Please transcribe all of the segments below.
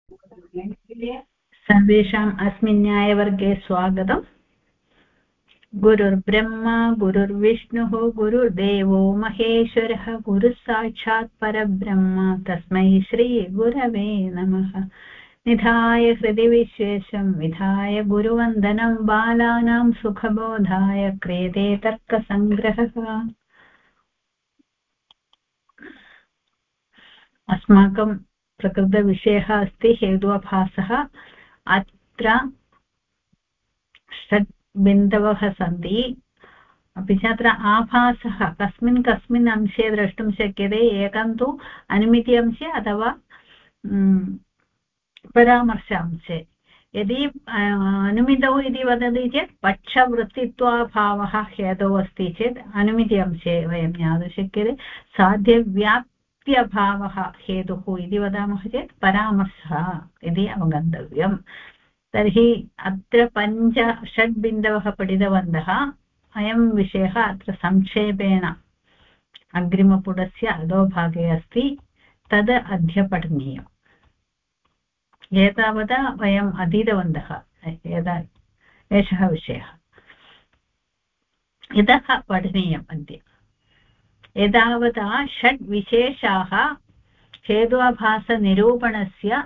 सर्वेषाम् अस्मिन् न्यायवर्गे स्वागतम्। गुरुर्ब्रह्मा गुरुर्विष्णुः गुरुर्देवो महेश्वरः गुरुः साक्षात् परब्रह्म तस्मै श्रीगुरवे नमः। निधाय हृदि विश्वेशं विधाय गुरुवन्दनं बालानां सुखबोधाय क्रियते तर्कसङ्ग्रहः। अस्माकं प्रकृतविषयः अस्ति हेत्वाभासः। अत्र षड् बिन्दवः सन्ति, अपि च अत्र आभासः कस्मिन् कस्मिन् अंशे द्रष्टुं शक्यते। एकं तु अनुमिति अंशे अथवा परामर्श अंशे। यदि अनुमितौ इति वदति चेत् पक्षवृत्तित्वाभावः हेतौ अस्ति चेत् अनुमिति अंशे वयं ज्ञातुं शक्यते। साध्यव्याप्त्यभावः हेतुः इति वदामः चेत् परामर्शः इति अवगन्तव्यम्। तर्हि अत्र षड् बिन्दवः पठितवन्तः। अयं विषयः अत्र संक्षेपेण अग्रिमपुटस्य अधोभागे अस्ति, तद् अद्य पठनीयम्। एतावता वयम् अधीतवन्तः एषः विषयः। इतः पठनीयम् अद्य। एतावता षड् विशेषाः हेत्वाभासनिरूपणस्य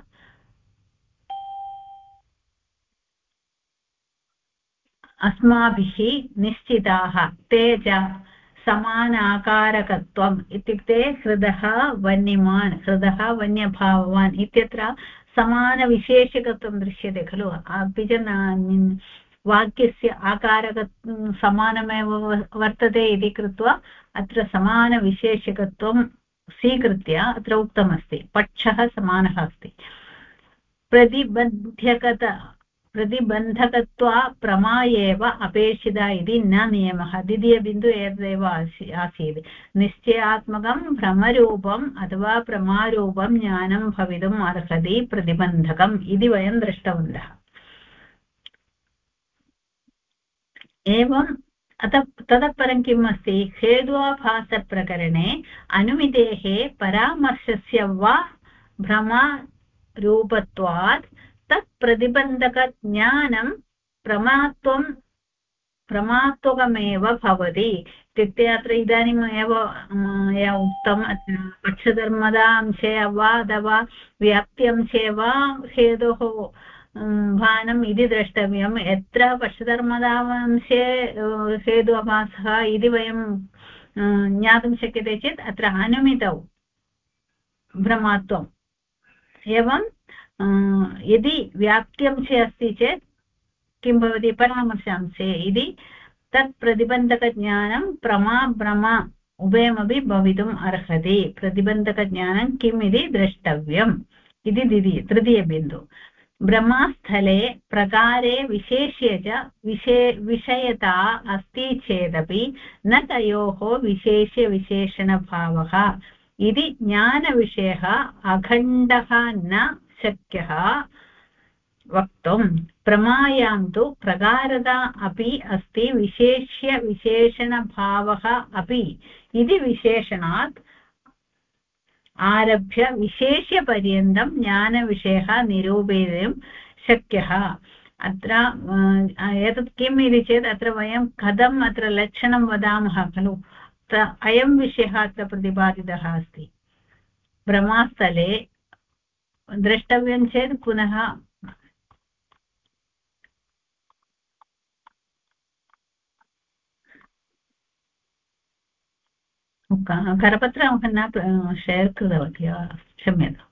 अस्माभिः निश्चिताः। ते च समानाकारकत्वम् इत्युक्ते हृदः वन्यमान्, हृदः वन्यभाववान् इत्यत्र समानविशेषकत्वं दृश्यते खलु। अपि च वाक्यस्य आकारकत्वं समानमेव वर्तते इति कृत्वा अत्र समानविशेषकत्वं स्वीकृत्य अत्र उक्तमस्ति। पक्षः समानः अस्ति। प्रतिबन्धकत्वा प्रमा एव अपेक्षिता इति न नियमः। द्वितीयबिन्दु एतदेव आसीत्। निश्चयात्मकं भ्रमरूपम् अथवा प्रमारूपं ज्ञानं भवितुम् अर्हति प्रतिबन्धकम् इति वयं दृष्टवन्तः। एवं ततः परं किम् अस्ति? हेत्वाभासप्रकरणे अनुमितेः परामर्शस्य वा भ्रमरूपत्वात् तत् प्रतिबन्धकज्ञानं प्रमात्वकमेव भवति। इत्युक्ते अत्र इदानीम् एव मया उक्तम्, पक्षधर्मदा अंशे वा अथवा व्याप्त्यंशे वा हेतोः भानम् इति द्रष्टव्यम्। यत्र पक्षधर्मदांशे हेत्वाभासः इति वयं ज्ञातुं शक्यते चेत् अत्र अनुमितौ भ्रमात्वम्। एवं यदि व्याप्त्यंशे अस्ति चेत् किं भवति? परामर्शांशे इति तत् प्रतिबन्धकज्ञानं भ्रम उभयमपि भवितुम् अर्हति। प्रतिबन्धकज्ञानं किम् इति द्रष्टव्यम् इति तृतीयबिन्दु। ब्रह्मस्थले प्रकारे विशेष्ये च विषयता अस्ति चेदपि न तयोः विशेष्यविशेषणभावः इति ज्ञानविषयः अखण्डः न शक्यः वक्तुम्। प्रमायां तु प्रकारता अपि अस्ति, विशेष्यविशेषणभावः अपि इति विशेषणात् आरभ्य विशेष्यपर्यन्तं ज्ञानविषयः निरूपयितुं शक्यः। अत्र एतत् किम् इति चेत् अत्र वयं कथम् अत्र लक्षणं वदामः खलु, अयं विषयः अत्र प्रतिपादितः अस्ति। ब्रह्मस्थले द्रष्टव्यं चेत् पुनः करपत्रं न शेर् कृतवती, क्षम्यताम्।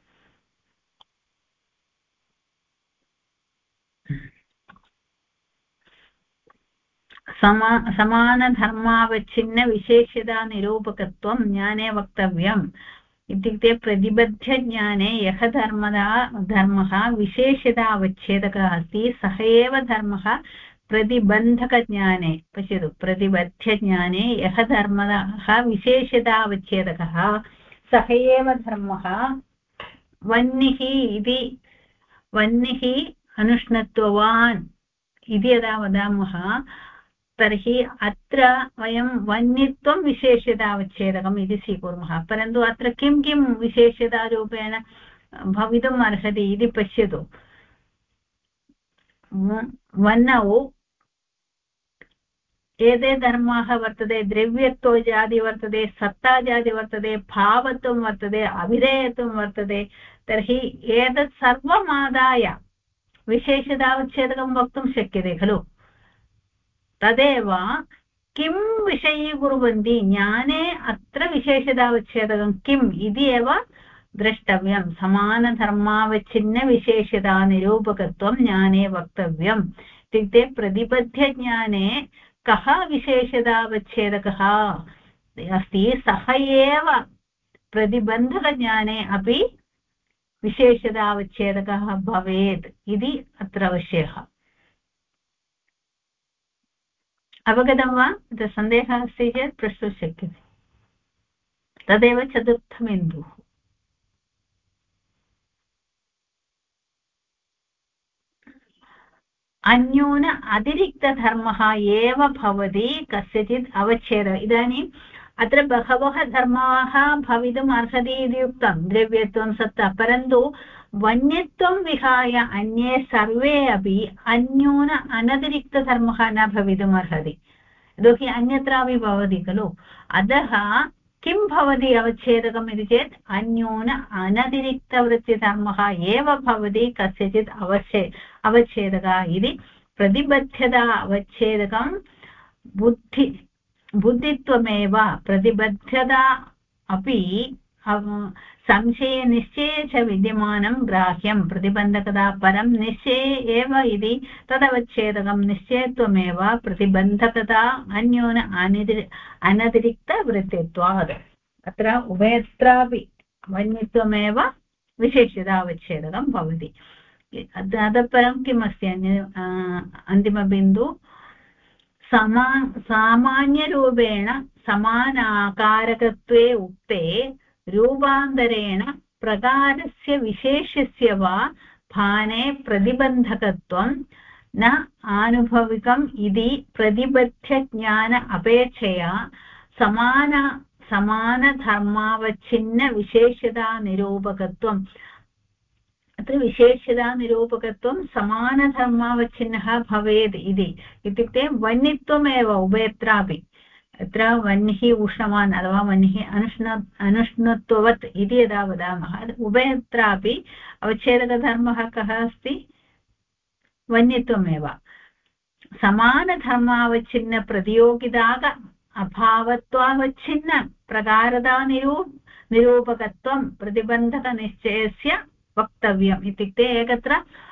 समानधर्मावच्छिन्नविशेष्यतानिरूपकत्वं ज्ञाने वक्तव्यम्। इत्युक्ते प्रतिबद्धज्ञाने यः धर्मः विशेष्यतावच्छेदकः अस्ति, सः एव धर्मः प्रतिबन्धकज्ञाने, पश्यतु, प्रतिबद्धज्ञाने यः धर्मः विशेष्यतावच्छेदकः सः एव धर्मः वह्निः अनुष्णत्ववान् इति यदा वदामः तर्हि अत्र वयं वह्नित्वं विशेष्यतावच्छेदकम् इति स्वीकुर्मः। परन्तु अत्र किं विशेष्यतारूपेण भवितुम् अर्हति इति पश्यतु वह्नौ एते धर्माः वर्तते द्रव्यत्व जाति वर्तते सत्ता जाति वर्तते भावत्वं वर्तते अभिधेयत्वं वर्तते तर्हि एतत् सर्वमादाय विशेषतावच्छेदकं वक्तुं शक्यते खलु तदेव किं विषयीकुर्वन्ति ज्ञाने अत्र विशेषतावच्छेदकं किम् इति एव द्रष्टव्यं समानधर्मावच्छिन्नविशेषतानिरूपकत्वं ज्ञाने वक्तव्यम् इत्युक्ते प्रतिबद्धज्ञाने कः विशेषतावच्छेदकः अस्ति सः एव प्रतिबन्धकज्ञाने अपि विशेषतावच्छेदकः भवेत् इति अत्र विषयः अवगतं वा तत्र सन्देहः अस्ति चेत् प्रष्टुं शक्यते तदेव चतुर्थबिन्दुः अन्यून अतिरिक्तधर्मः एव भवति कस्यचित् अवच्छेदः इदानीम् अत्र बहवः धर्माः भवितुम् अर्हति इति उक्तं द्रव्यत्वं सत्ता परन्तु वन्यत्वं विहाय अन्ये सर्वे अपि अन्यून अनतिरिक्तधर्मः न भवितुम् अर्हति यतोहि अन्यत्रापि भवति खलु अतः किं भवति अवच्छेदकम् इति चेत् अन्यून अनतिरिक्तवृत्तिधर्मः एव भवति कस्यचित् अवच्छेदकः इति प्रतिबद्धता अवच्छेदकं बुद्धित्वमेव प्रतिबद्धता अपि संशयनिश्चये च विद्यमानं ग्राह्यं प्रतिबन्धकता परं निश्चये एव इति तदवच्छेदकं निश्चयत्वमेव प्रतिबन्धकता अन्यून अनतिरिक्तवृत्तित्वात् अत्र उभयत्रापि वन्यत्वमेव विशेषतावच्छेदकं भवति ततः परं किमस्ति अन्तिमबिन्दु सामान्यरूपेण समानाकारकत्वे उक्ते रूपान्तरेण प्रकारस्य विशेषस्य वा भाने प्रतिबन्धकत्वं न आनुभविकम् इति प्रतिबद्धज्ञान अपेक्षया समानधर्मावच्छिन्नविशेषतानिरूपकत्वम् अत्र विशेषतानिरूपकत्वं समानधर्मावच्छिन्नः भवेत् इत्युक्ते वह्नित्वमेव उभयत्रापि अत्र वह्निः उष्णवान् अथवा वह्निः अनुष्णत्ववत् इति यदा वदामः उभयत्रापि अवच्छेदकधर्मः कः अस्ति वह्नित्वमेव समानधर्मावच्छिन्नप्रतियोगिताग अभावत्वावच्छिन्न प्रकारतानिरूपकत्वं प्रतिबन्धकनिश्चयस्य वक्तव्यम् इत्युक्ते एकत्र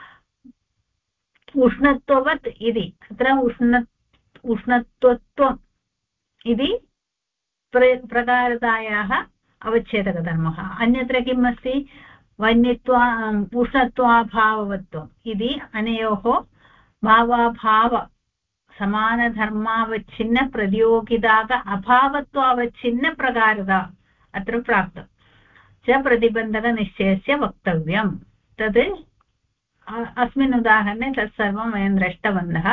उष्णत्ववत् इति अत्र उष्णत्वत्वम् इति प्रकारतायाः अवच्छेदकधर्मः अन्यत्र किम् अस्ति उष्णत्वाभावत्वम् इति अनयोः भावाभाव समानधर्मावच्छिन्नप्रतियोगिताग अभावत्वावच्छिन्नप्रकारता अत्र प्राप्तं च प्रतिबन्धकनिश्चयस्य वक्तव्यं तद् अस्मिन् उदाहरणे तत्सर्वं वयं दृष्टवन्तः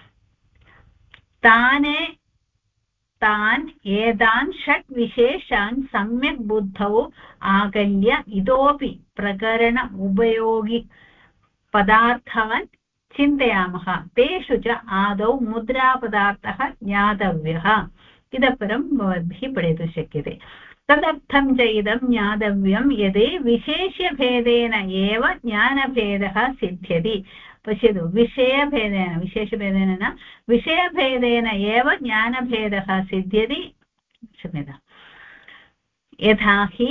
तान् एतान् षट् विशेषान् सम्यक् बुद्धौ आकल्य इतोपि प्रकरण उपयोगि पदार्थान् चिन्तयामः तेषु च आदौ मुद्रापदार्थः ज्ञातव्यः इतः परं भवद्भिः पठितुं शक्यते तदर्थं च इदं ज्ञातव्यं यदि विशेषभेदेन एव ज्ञानभेदः सिद्ध्यति पश्यतु विशेषभेदेन न विषयभेदेन एव ज्ञानभेदः सिद्ध्यति क्षम्यतां यथा हि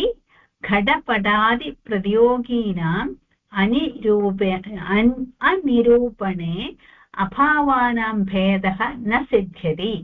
घटपटादिप्रतियोगिनाम् अनिरूपणे अभावानां भेदः न सिद्ध्यति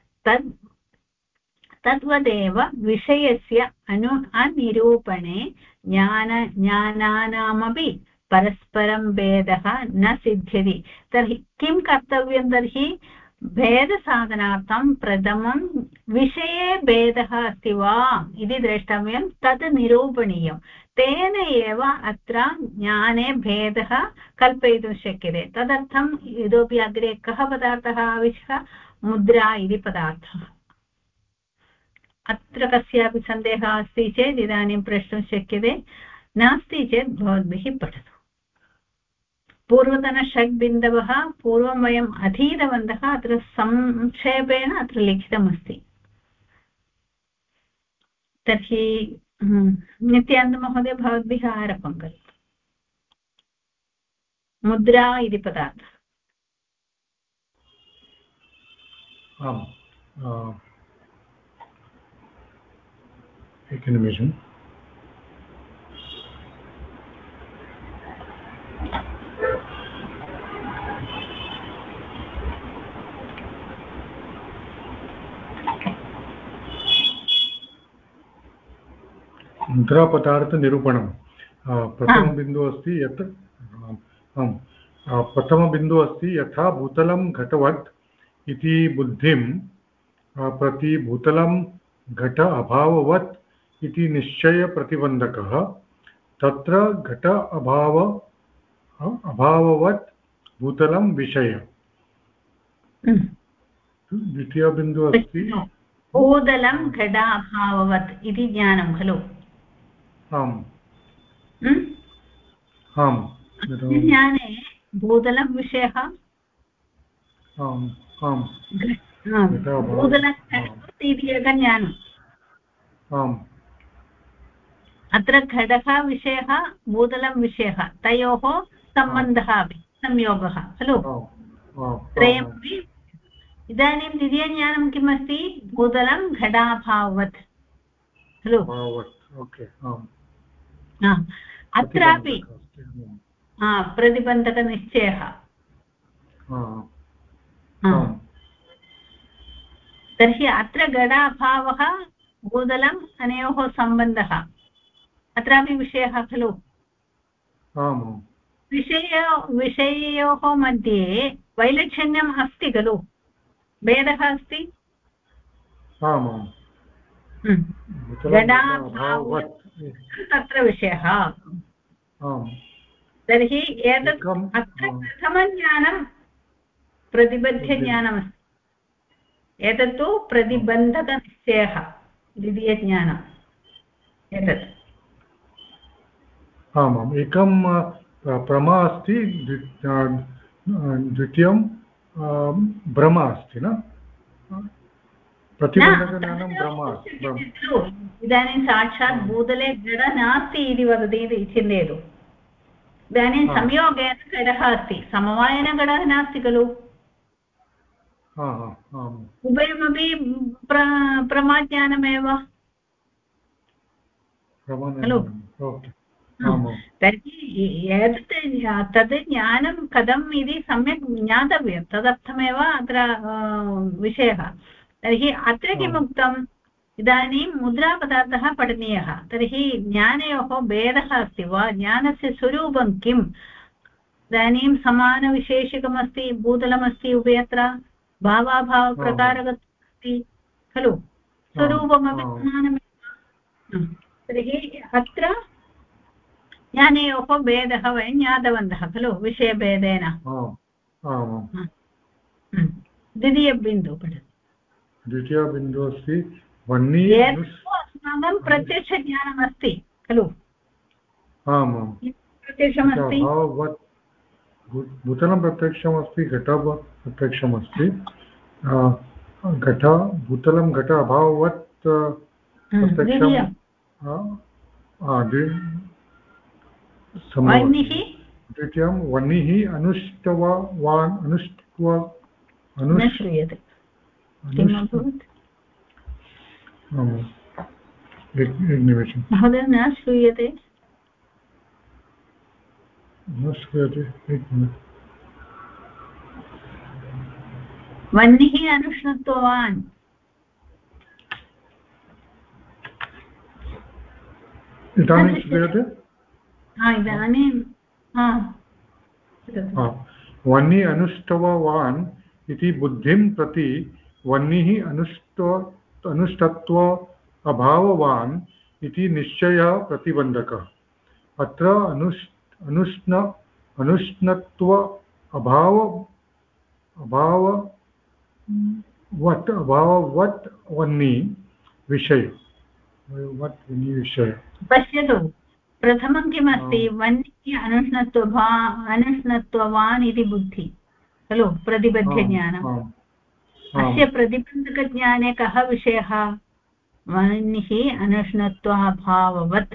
तद्वदेव विषयस्य अनिरूपणे ज्ञानानामपि परस्परं भेदः न सिद्ध्यति तर्हि किं कर्तव्यं तर्हि भेदसाधनार्थं प्रथमं विषये भेदः अस्ति वा इति द्रष्टव्यं तद् निरूपणीयं तेन एव अत्र ज्ञाने भेदः कल्पयितुं शक्यते तदर्थम् इतोपि अग्रे कः पदार्थः आवश्यकः मुद्रा इति पदार्थः अत्र कस्यापि सन्देहः अस्ति चेत् इदानीं प्रष्टुं शक्यते नास्ति चेत् भवद्भिः पठतु। पूर्वतनषड्बिन्दवः पूर्वं वयम् अधीतवन्तः, अत्र संक्षेपेण अत्र लिखितमस्ति। तर्हि नित्यानन्दमहोदय भवद्भिः आरम्भं करोतु। मुद्रा इति पदार्थः। आम्, एकनिमेषम्। मुद्रापदार्थनिरूपणं प्रथमबिन्दुः अस्ति यत् प्रथमबिन्दुः अस्ति यथा भूतलं घटवत् इति बुद्धिं प्रति भूतलं घट अभाववत् इति निश्चयप्रतिबन्धकः। तत्र घट अभाववत् भूतलं विषय। द्वितीयबिन्दुः अस्ति भूतलं घटाभाववत् इति ज्ञानं खलु? आम् आम्। ज्ञाने भूतलं विषयः, आम् आम् भूतलघटवत् इति एकं ज्ञानम्। आम्, अत्र घटः विषयः, भूतलं विषयः, तयोः सम्बन्धः अपि संयोगः खलु, त्रयमपि। इदानीं द्वितीयज्ञानं किम् अस्ति? भूतलं घटाभाववत् खलु। अत्रापि प्रतिबन्धकनिश्चयः। तर्हि अत्र घटाभावः भूतलम् अनयोः सम्बन्धः, अत्रापि विषयः खलु। विषययोः मध्ये वैलक्षण्यम् अस्ति खलु, भेदः अस्ति। घटाभावः तत्र विषयः। तर्हि एतत् अत्र प्रथमज्ञानं प्रतिबद्धज्ञानमस्ति, एतत्तु प्रतिबन्धकनिश्चयः द्वितीयज्ञानम्। एतत् आमाम्, एकं प्रमा अस्ति, द्वितीयं भ्रमा अस्ति न? प्रतिबन्धकज्ञानं भ्रमा अस्ति। इदानीं साक्षात् भूतले घट नास्ति इति वदति इति चिन्तयतु। इदानीं संयोगेन घटः अस्ति, समवायेन घटः नास्ति खलु। उभयमपि प्रमाज्ञानमेव खलु। तर्हि तद् ज्ञानं कथम् इति सम्यक् ज्ञातव्यं, तदर्थमेव अत्र विषयः। तर्हि अत्र किमुक्तम्? इदानीं मुद्रापदार्थः पठनीयः। तर्हि ज्ञानयोः भेदः अस्ति वा? ज्ञानस्य स्वरूपं किम्? इदानीं समानविशेषिकमस्ति, भूतलमस्ति उभयत्र, भावाभावप्रकारकत्वमस्ति खलु, स्वरूपमपि समानमेव। तर्हि अत्र ज्ञानयोः भेदः वयं ज्ञातवन्तः खलु विषयभेदेन। द्वितीयबिन्दुः पठतु। द्वितीयबिन्दुः अस्ति अस्माकं प्रत्यक्षज्ञानमस्ति खलु। प्रत्यक्षमस्ति, भूतलं प्रत्यक्षमस्ति, घट प्रत्यक्षमस्ति। भूतलं घट अभाववत् प्रत्यक्षं। द्वितीयं वह्निः अनुष्टवान् श्रूयते। एकनिमिषं महोदय, न श्रूयते। वह्निः अनुष्णुत्वान्। इदानीं श्रूयते? इदानीं वह्निः अनुष्टवान् इति बुद्धिं प्रति वह्निः अनुष्टत्व अभाववान् इति निश्चयः प्रतिबन्धकः। अत्र अनुष्णत्व अभाववत् वह्नि विषय। पश्यतु, प्रथमं किमस्ति वह्निः अनुष्णत्ववान् इति बुद्धि खलु प्रतिबद्धज्ञानम् अस्य प्रतिबन्धकज्ञाने कः विषयः वह्निः अनुष्णत्वाभाववत्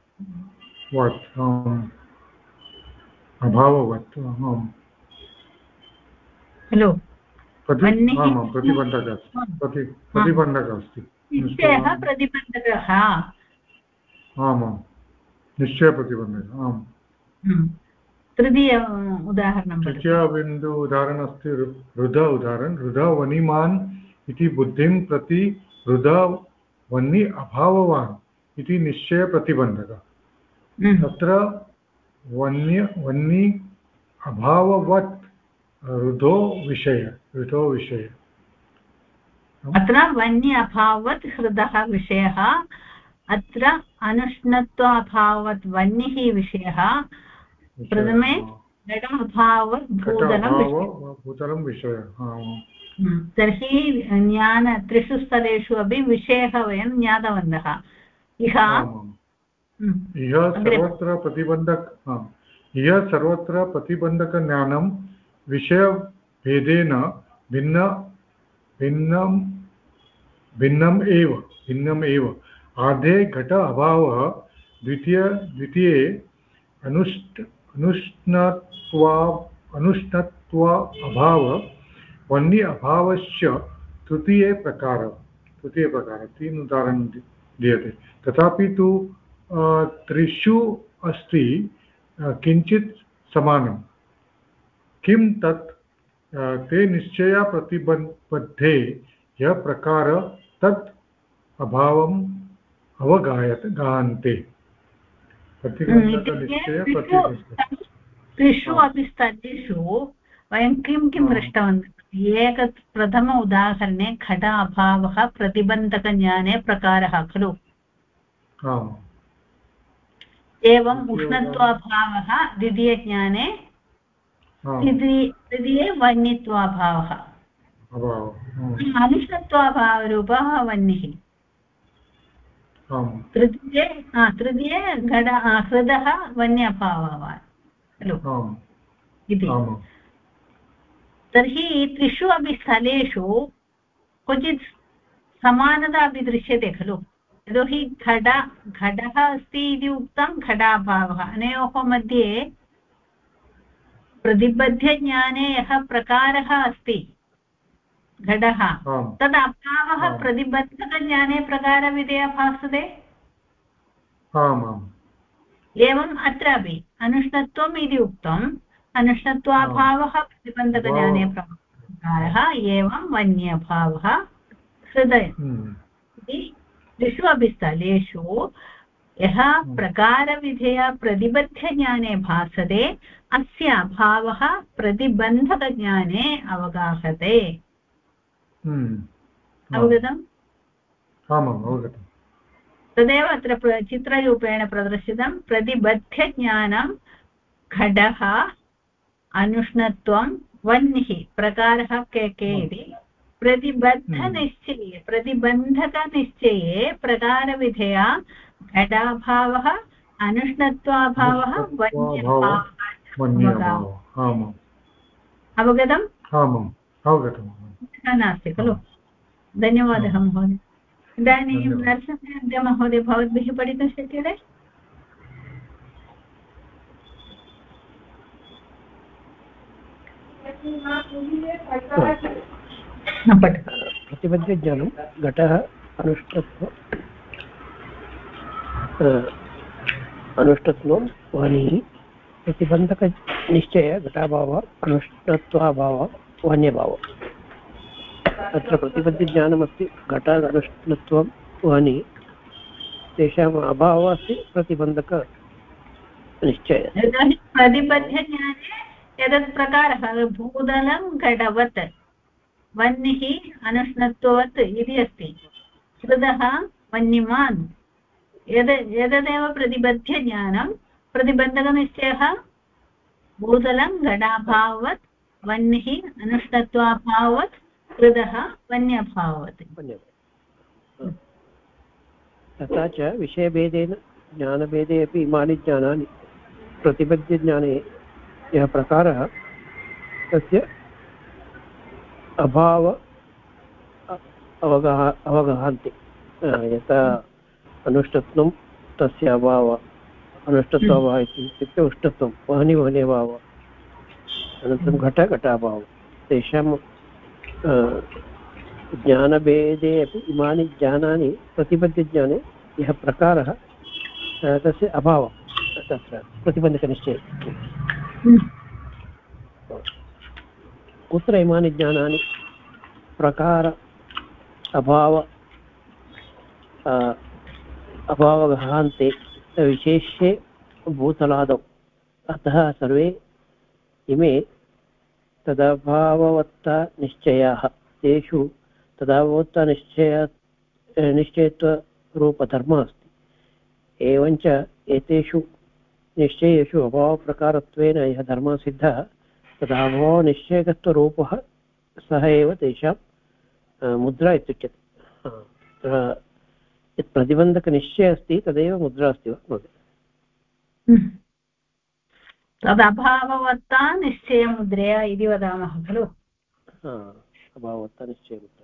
अभाववत् खलु प्रतिबन्धकः अस्ति निश्चयः प्रतिबन्धकः आमां निश्चयप्रतिबन्धकः आम् तृतीय उदाहरणं तृतीयबिन्दु उदाहरणम् अस्ति हृद उदाहरणं हृद वनिमान् इति बुद्धिं प्रति हृद वह्नि अभाववान् इति निश्चयप्रतिबन्धकः तत्र वह्नि अभाववत् ऋतो विषय अत्र वह्नि अभावत् हृदः विषयः अत्र अनुष्णत्वाभावत् वह्निः विषयः प्रथमे घटाभावत् भूतलं विषयः तर्हि ज्ञान त्रिषु स्तरेषु अपि विषयः वयं ज्ञातवन्तः इह सर्वत्र प्रतिबन्धकज्ञानं विषयभेदेन भिन्नम् एव आधे घट अभावः द्वितीये अनुष्णत्व अभाव वह्नि अभावस्य तृतीये प्रकार 3 उदाहरणं दीयते तथापि तु त्रिषु अस्ति किञ्चित् समानं किं तत् ते निश्चय प्रतिबद्धे यः प्रकार तत् अभावम् गायन्ते त्रिषु अपि स्तरेषु वयं किं दृष्टवन्तः प्रथम उदाहरणे घट अभावः प्रतिबन्धकज्ञाने प्रकारः खलु एवम् उष्णत्वाभावः द्वितीयज्ञाने तृतीये वह्नित्वाभावः अनुष्णत्वाभावरूपः वह्निः तृतीये हृदः वह्न्यभावः खलु इति तर्हि त्रिषु अपि स्थलेषु क्वचित् समानता अपि दृश्यते खलु यतोहि घटः अस्ति इति उक्तं घटाभावः अनयोः मध्ये प्रतिबद्धज्ञाने यः प्रकारः अस्ति घटः तद् अभावः प्रतिबद्धकज्ञाने प्रकारविधेय भासते एवम् अत्रापि अनुष्णत्वम् इति उक्तम् अनुष्णत्वाभावः प्रतिबन्धकज्ञाने प्रकारः एवं वह्न्यभावः हृदय इति त्रिषु अपि स्थलेषु यः प्रकारविधेय प्रतिबद्धज्ञाने भासते अस्य अभावः प्रतिबन्धकज्ञाने अवगाहते अवगतम् अवगतम् तदेव अत्र चित्ररूपेण प्रदर्शितं प्रतिबद्धज्ञानं घटः अनुष्णत्वं वह्निः प्रकारः के इति प्रतिबन्धकनिश्चये प्रकारविधेया घटाभावः अनुष्णत्वाभावः वह्न्यभावः अवगतम् नास्ति खलु धन्यवादः महोदय इदानीं नरसिंहमहोदय भवद्भिः पठितुं शक्यते प्रतिबद्धज्ञानं घटः अनुष्णत्वं वह्निः प्रतिबन्धकनिश्चय घटाभावः अनुष्णत्वाभावः वह्न्यभावः अत्र प्रतिबद्धज्ञानमस्ति घटात् अनुष्णत्वं वह्निः तेषाम् अभावः अस्ति प्रतिबन्धकनिश्चयः प्रतिबद्धज्ञाने एतत् प्रकारः भूतलं घटवत् वह्निः अनुष्णत्ववत् इति अस्ति हृदः वह्निमान् एतदेव प्रतिबद्धज्ञानं प्रतिबन्धकनिश्चयः भूतलं घटाभाववत् वह्निः अनुष्णत्वाभाववत् हृदः वह्न्यभाववत् तथा च विषयभेदेन ज्ञानभेदे अपि इमानि ज्ञानानि प्रतिपद्यज्ञाने यः प्रकारः तस्य अभाव अवगाहन्ति। यथा अनुष्टत्वं तस्य अभावः, अनुष्टत्वाभावः इत्युक्ते उष्णत्वं वहनि वहनि अभावः, अनन्तरं घटाभावः। तेषां ज्ञानभेदे अपि इमानि ज्ञानानि प्रतिपद्यज्ञाने यः प्रकारः तस्य अभावः तत्र प्रतिबन्धकनिश्चये। कुत्र इमानि ज्ञानानि प्रकार अभावगहान्ते विशेष्ये भूतलादौ। अतः सर्वे इमे तदभाववत्ता निश्चयाः, तेषु तदभाववत्ता निश्चयत्वरूपधर्मः अस्ति। एवञ्च एतेषु निश्चयेषु अभावप्रकारत्वेन यः धर्मः सिद्धः तदभावनिश्चयकत्वरूपः सः एव तेषां मुद्रा इत्युच्यते। यत् प्रतिबन्धकनिश्चयः अस्ति तदेव मुद्रा अस्ति वा महोदय? तदभाववत्ता निश्चयमुद्रया इति वदामः खलु। अभाववत्ता निश्चयमुद्रा।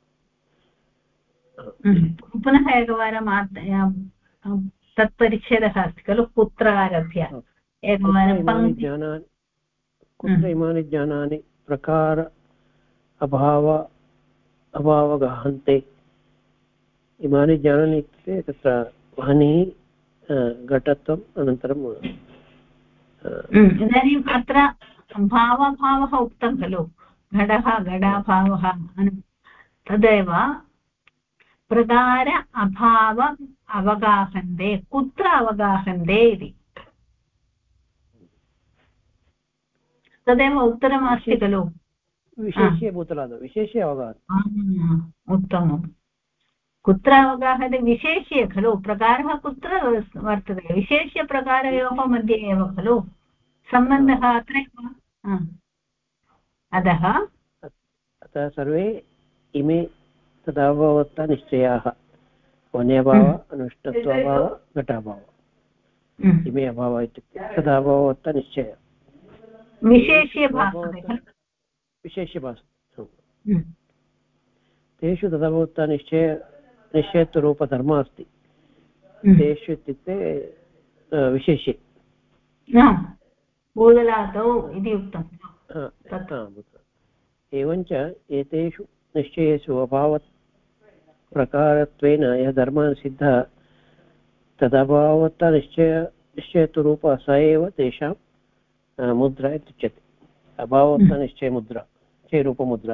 पुनः एकवारं तत्परिच्छेदः अस्ति खलु, कुत्र आरभ्य एकवारं कुत्र इमानि ज्ञानानि प्रकार अभावगहन्ते। इमानि ज्ञानानि इत्युक्ते तत्र वह्निः घटत्वम् अनन्तरं इदानीम् अत्र भावभावः उक्तं खलु, घटः घटाभावः, तदेव प्रकार अभाव अवगाहन्ते। कुत्र अवगाहन्ते इति तदेव उत्तरमस्ति खलु। विशेष्य भूतलादौ विशेष्य अवगाहन्ते। उत्तमं। कुत्र अवगाहते? विशेष्य खलु। प्रकारः कुत्र वर्तते? विशेष्य प्रकारयोः मध्ये एव खलु सम्बन्धः अत्रैव। अतः सर्वे इमे तदभाववत्ता निश्चयाः, वन्यभाव अनुष्टत्वाभाव घटाभाव। इमे अभावः इत्युक्ते तदभाववत्ता निश्चयः विशेष्य भासते। तेषु तदभाववत्ता निश्चयत्वरूपधर्मः अस्ति। तेषु इत्युक्ते विशेष्ये भूतलादौ इति उक्तं। एवञ्च एतेषु निश्चयेषु अभावत् प्रकारत्वेन यः धर्मः सिद्धः तदभाववत्ता निश्चयत्वरूपः स एव तेषां मुद्रा इत्युच्यते। अभाववत्ता निश्चयमुद्रा निश्चयरूपमुद्रा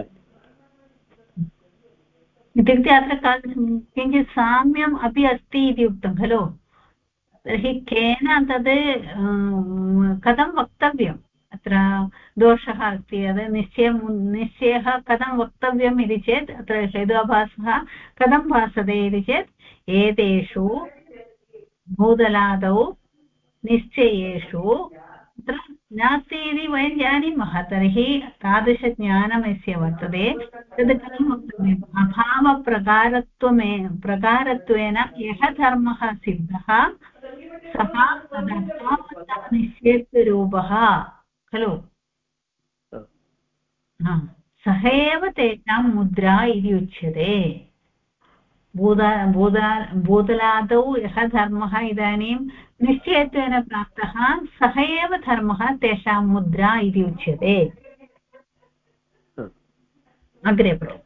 इत्युक्ते अत्र किञ्चित् साम्यम् अपि अस्ति इति उक्तं खलु। तर्हि केन तद् कथं वक्तव्यम्? अत्र दोषः अस्ति, निश्चयः कथं वक्तव्यम् इति चेत् अत्र हेतुभासः कथं भासते इति चेत् एतेषु भूतलादौ निश्चयेषु अत्र नास्ति इति वयं जानीमः। तर्हि तादृशज्ञानं यस्य वर्तते तद् कथं वक्तव्यम्? प्रकारत्वेन यः धर्मः सिद्धः सः तदभावतः निश्चयत्वरूपः खलु। सः एव तेषां मुद्रा इति उच्यते। भूतलादौ यः धर्मः इदानीं निश्चयत्वेन प्राप्तः सः एव धर्मः तेषां मुद्रा इति उच्यते। अग्रे पठतु।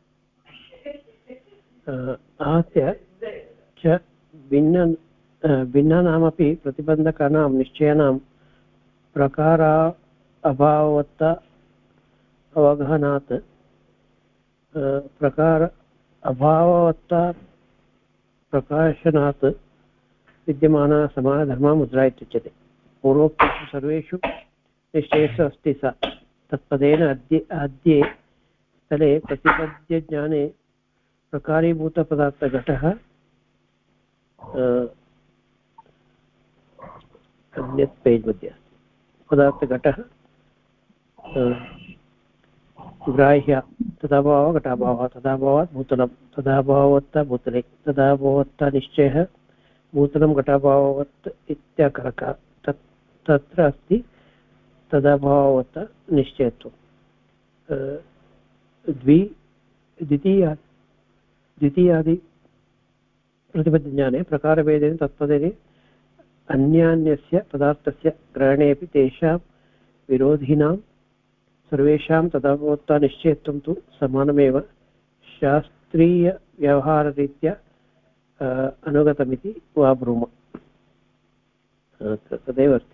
आहत्य च भिन्नानामपि प्रतिबन्धकानां निश्चयानां प्रकार अभाववत्ता अवगहनात् प्रकार अभाववत्ता प्रकाशनात् विद्यमाना समानधर्मा मुद्रा इत्युच्यते। पूर्वोक्तेषु सर्वेषु निश्चयेषु अस्ति सा। तत्पदेन अद्ये स्थले प्रतिपद्यज्ञाने प्रकारीभूतपदार्थघटः अन्यत् पेज् मध्ये पदार्थघटः ग्राह्य तदाभावः घटाभावः, तदाभावात् भूतलं, तदाभाववत्ता भूतले, तदाभाववत्ता निश्चयः भूतलं घटाभाववत् इत्याकारक तत्र अस्ति तदभाववत् निश्चयत्वं। द्वितीयादि प्रतिपद्यज्ञाने प्रकारभेदेन तत्पदेन अन्यान्यस्य पदार्थस्य ग्रहणेऽपि तेषां विरोधिनां सर्वेषां तदभावता निश्चयत्वं तु समानमेव शास्त्रीयव्यवहाररीत्या अनुगतमिति वा ब्रूम। तदेव अस्ति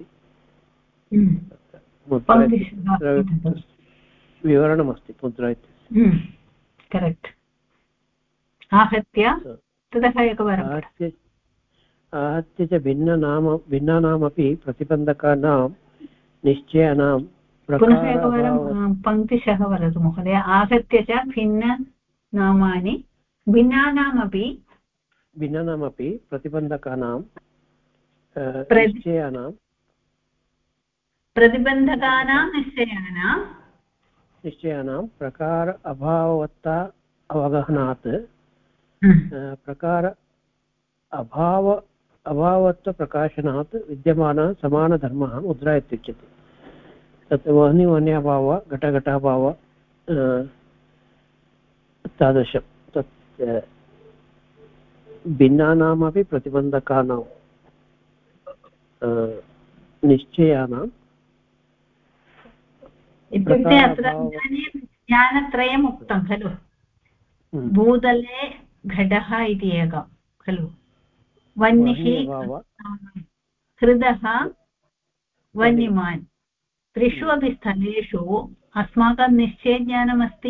विवरणमस्ति मुद्रा इत्यस्य। करेक्ट्। आहत्य ततः एकवारम् आहत्य च भिन्नानामपि प्रतिबन्धकानां निश्चयानां पुनः एकवारं पङ्क्तिशः वदतु महोदय। आहत्य च भिन्ननामानि भिन्नानामपि प्रतिबन्धकानां प्रतिबन्धकानां निश्चयानां प्रकार अभाववत्ता अवगहनात् प्रकार अभावत्वप्रकाशनात् विद्यमानः समानधर्मः मुद्रा इत्युच्यते। तत् वह्निवह्न्यभाव घटघटाभाव तादृशं तत् भिन्नानामपि प्रतिबन्धकानां निश्चयानां इत्युक्ते अत्र ज्ञानत्रयम् उक्तं खलु। भूतले घटः इति एकं खलु, वह्निः हृदः वह्निमान्, त्रिषु अपि स्थलेषु अस्माकं निश्चयज्ञानमस्ति।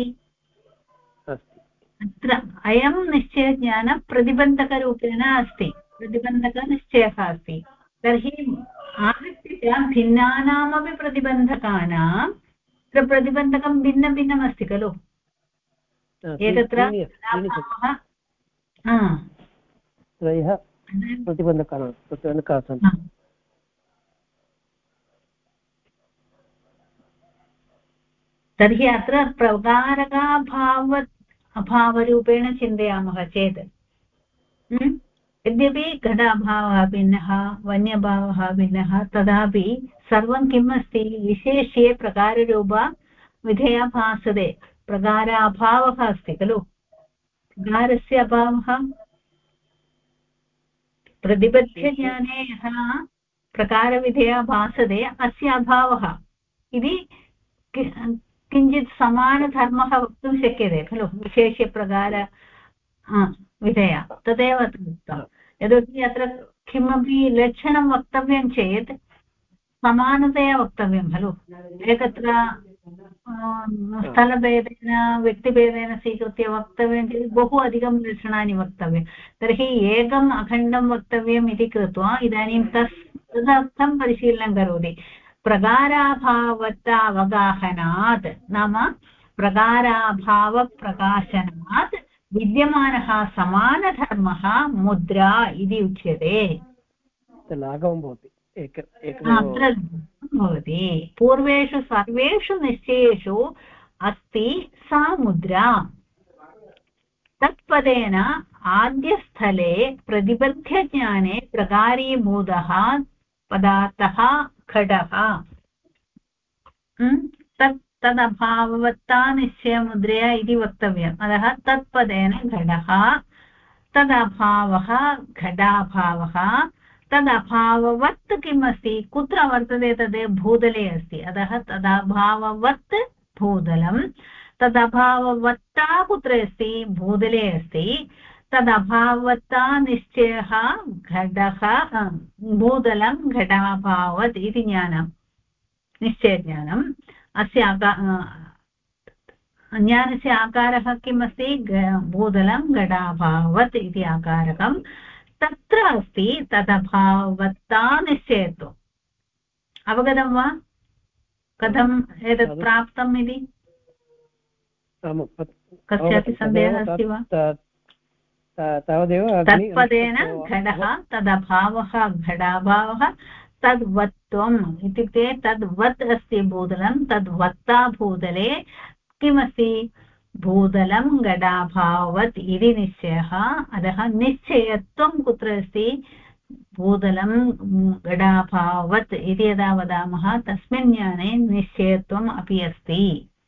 अत्र अयं निश्चयज्ञानं प्रतिबन्धकरूपेण अस्ति, प्रतिबन्धकनिश्चयः अस्ति। तर्हि आहत्य भिन्नानामपि प्रतिबन्धकानां प्रतिबन्धकं भिन्नभिन्नमस्ति खलु। एकत्र त्रयः प्रतिबन्धकानां सन्ति। तर्हि अत्र अभावरूपेण चिन्तयामः चेत् यद्यपि घटाभावः भिन्नः वन्यभावः भिन्नः तदापि सर्वं किम् अस्ति विशेष्ये प्रकाररूपविधया भासते। प्रकाराभावः अस्ति खलु। प्रकारस्य अभावः प्रतिबद्धज्ञाने यः प्रकारविधया भासते अस्य अभावः इति किञ्चित् समानधर्मः वक्तुं शक्यते खलु विशेष्यप्रकार विधया। तदेव उक्तं। यतोहि अत्र किमपि लक्षणं वक्तव्यं चेत् समानतया वक्तव्यं खलु। एकत्र स्थलभेदेन व्यक्तिभेदेन स्वीकृत्य वक्तव्यं चेत् बहु अधिकं लक्षणानि वक्तव्यं। तर्हि एकम् अखण्डं वक्तव्यम् इति कृत्वा इदानीं तदर्थं परिशीलनं करोति। प्रकाराभावतावगाहनात् नाम प्रकाराभावप्रकाशनात् विद्यमानः समानधर्मः मुद्रा इति उच्यते। लाघवं भवति अत्र भवति। पूर्वेषु सर्वेषु निश्चयेषु अस्ति सा मुद्रा। तत्पदेन आद्यस्थले प्रतिबद्धज्ञाने प्रकारीभूतः पदार्थः घटः तदभाववत्ता निश्चयमुद्रया इति वक्तव्यम्। अतः तत्पदेन घटः तदभावः घटाभावः तदभाववत् किम् अस्ति कुत्र वर्तते तद् भूतले अस्ति। अतः तदभाववत् भूतलं तदभाववत्ता कुत्र अस्ति भूतले अस्ति। तदभाववत्ता निश्चयः घटः भूतलं घटाभावत् इति ज्ञानं निश्चयज्ञानम्। अस्य ज्ञानस्य आकारः किम् अस्ति भूतलं घटाभावत् इति आकारकं तत्र अस्ति तदभाववत्ता निश्चयत्वम्। अवगतं वा कथम् एतत् प्राप्तम् इति? कस्यापि सन्देहः अस्ति वा? तत्पदेन घटः तदभावः घटाभावः तद्वत्त्वम् इत्युक्ते तद्वत् अस्ति भूतलं तद्वत्ता भूतले किमस्ति भूतलं घटाभाववत् इति निश्चयः। अतः निश्चयत्वं कुत्र अस्ति भूतलं घटाभाववत् इति यदा वदामः तस्मिन् ज्ञाने निश्चयत्वम् अपि अस्ति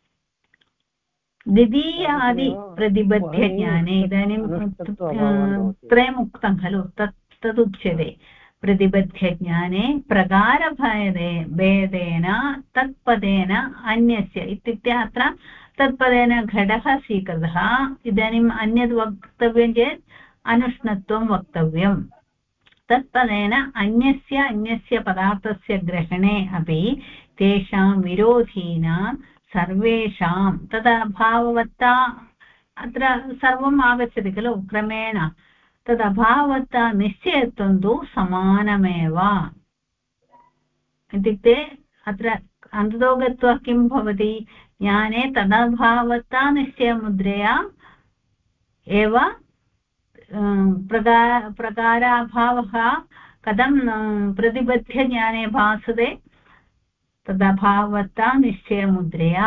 द्वितीयादिप्रतिबध्यज्ञाने इदानीं त्रयम् उक्तं खलु तदुच्यते प्रतिबध्यज्ञाने प्रकारभेदेन तत्पदेन अन्यस्य इत्युक्ते अत्र तत्पदेन घटः स्वीकृतः इदानीम् अन्यद् वक्तव्यं चेत् अनुष्णत्वं वक्तव्यम् तत्पदेन अन्यस्य पदार्थस्य ग्रहणे अपि तेषां विरोधिनां सर्वेषां तदा भाववत्ता अत्र सर्वम् आगच्छति खलु क्रमेण तदभाववत्ता निश्चयत्वं तु समानमेव इत्युक्ते अत्र अन्ततो गत्वा किं भवति ज्ञाने तदभाववत्ता निश्चयमुद्रया एव प्रकाराभावः कथं प्रतिबद्धज्ञाने भासते तदभाववत्ता निश्चयमुद्रया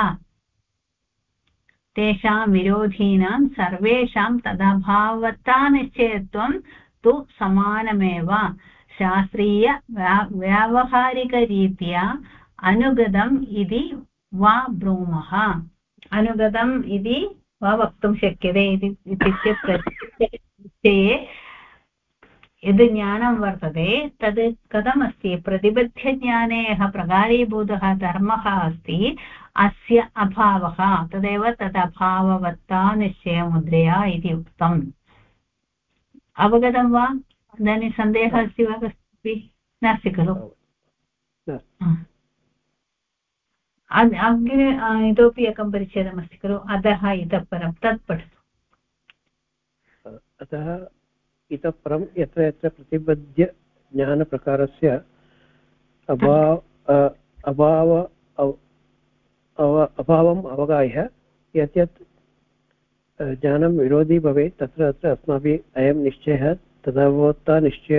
तेषां विरोधिनां सर्वेषां तदभाववत्ता निश्चयत्वं तु समानमेव शास्त्रीय व्यावहारिकरीत्या अनुगतम् इति वा ब्रूमः अनुगतम् इति वा वक्तुं शक्यते इत्युक्ते प्रत्यये यद् ज्ञानं वर्तते तद् कथमस्ति प्रतिबद्धज्ञाने यः प्रकारीभूतः धर्मः अस्ति अस्य अभावः तदेव तदभाववत्ता निश्चयमुद्रया इति उक्तम् अवगतं वा इदानीं सन्देहः अस्ति वा कस्यापि नास्ति खलु अग्रे इतोपि एकं परिच्छेदमस्ति खलु अधः इतः परं तत् पठतु अतः इतः परं यत्र यत्र प्रतिबद्ध ज्ञानप्रकारस्य अभावम् अवगाह्य यत् यत् ज्ञानं विरोधी भवेत् तत्र तत्र अस्माभिः अयं निश्चयः तदभवत्ता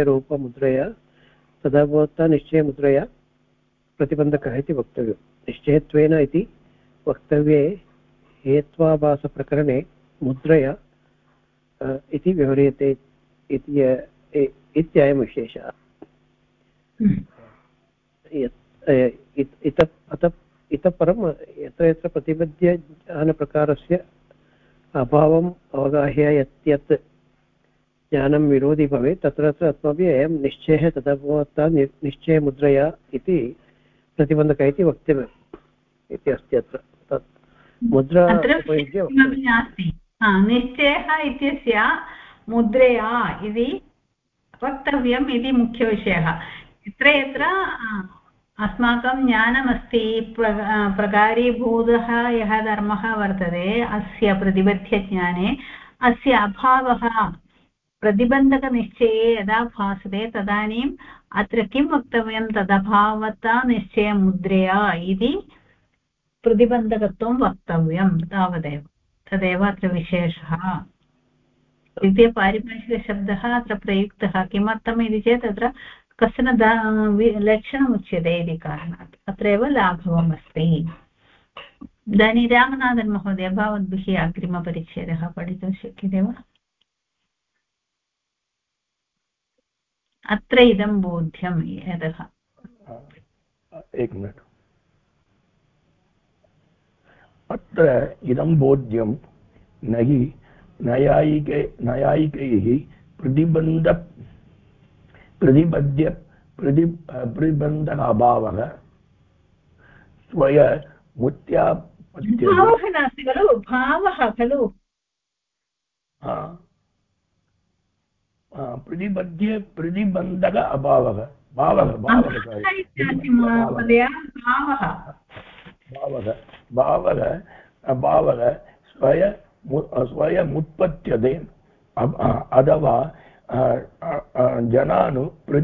निश्चयमुद्रया प्रतिबन्धकः इति वक्तव्यं निश्चयत्वेन इति वक्तव्ये हेत्वाभासप्रकरणे मुद्रया इति व्यवह्रियते इत्ययं विशेषः इतः परं यत्र यत्र प्रतिबद्ध ज्ञानप्रकारस्य अभावम् अवगाह्य यत् यत् ज्ञानं विरोधी भवेत् तत्र तत्र अस्माभिः अयं निश्चयः तदभवत्ता निश्चयमुद्रया इति प्रतिबन्धकः इति वक्तव्यम् इति अस्ति अत्र तत् मुद्रा उपयुज्य नास्ति निश्चयः इत्यस्य मुद्रया इति वक्तव्यम् इति मुख्यविषयः यत्र यत्र अस्माकं ज्ञानमस्ति प्रकारीभूतः यः धर्मः वर्तते अस्य प्रतिबद्धज्ञाने अस्य अभावः प्रतिबन्धकनिश्चये यदा भासते तदानीम् अत्र किं वक्तव्यं तदभावत्ता निश्चयमुद्रया इति प्रतिबन्धकत्वं वक्तव्यं तावदेव तदेव अत्र विशेषः द्वितीयपारिभाषिकशब्दः अत्र प्रयुक्तः किमर्थम् इति चेत् अत्र कश्चन लक्षणम् उच्यते इति कारणात् अत्रैव लाघवम् अस्ति इदानीं रामनाथन् महोदय भवद्भिः अग्रिमपरिच्छेदः पठितुं शक्यते वा अत्र इदं बोध्यं यतः एकं अत्र इदं बोध्यं न हि नयायिकैः प्रतिबन्धक अभावः भावः नास्ति खलु भावः खलु प्रतिबन्धक अभावः भावः स्वयमुत्पद्यते अथवा जनान्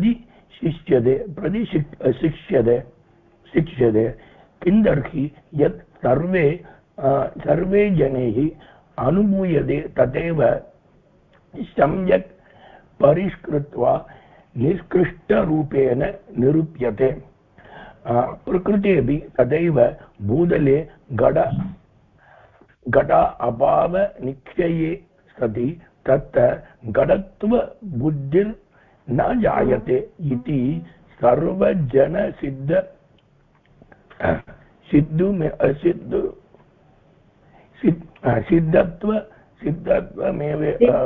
शिक्ष्यते किन्तर्हि यत् सर्वे जनैः अनुभूयते तदेव सम्यक् परिष्कृत्वा निष्कृष्टरूपेण निरूप्यते प्रकृतेऽपि तदैव भूतले घट अभावनिश्चये सति तत्र घटत्वबुद्धिर् न जायते इति सर्वजनसिद्ध सिद्धत्वमेव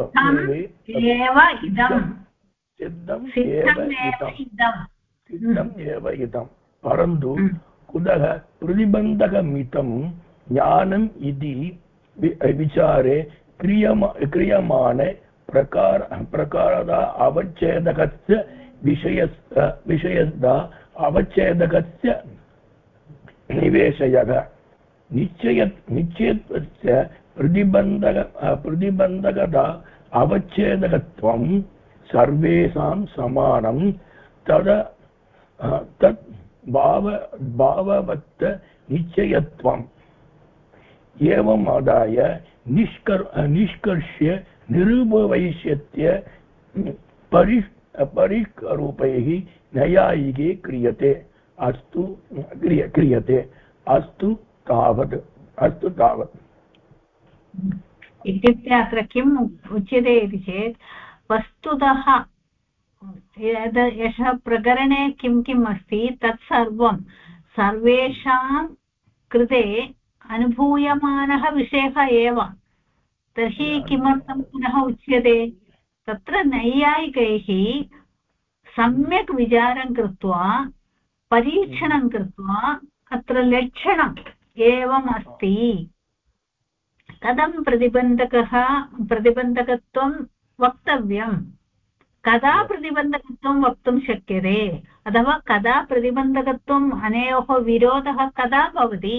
सिद्धम् एव इदं परन्तु कुतः प्रतिबन्धकमितं ज्ञानम् इति विचारे क्रियमाणे प्रकारदा अवच्छेदकस्य विषयदा अवच्छेदकस्य निवेशयः निश्चयत्वस्य प्रतिबन्धकता अवच्छेदकत्वं सर्वेषां समानं तत् भाववत् निश्चयत्वम् एवम् आदाय निष्कर्ष्य निरूपवैशिष्ट्य परिष्करूपैः नैयायिके क्रियते अस्तु तावत् इत्युक्ते अत्र किम् उच्यते इति चेत् वस्तुतः यशः प्रकरणे किं किम् अस्ति तत्सर्वं सर्वेषां कृते अनुभूयमानः विषयः एव तर्हि किमर्थं पुनः उच्यते तत्र नैयायिकैः सम्यक् विचारं कृत्वा परीक्षणं कृत्वा अत्र लक्षणम् एवम् अस्ति कथं प्रतिबन्धकत्वं वक्तव्यं कदा प्रतिबन्धकत्वं वक्तुं शक्यते अथवा कदा प्रतिबन्धकत्वम् अनयोः विरोधः कदा भवति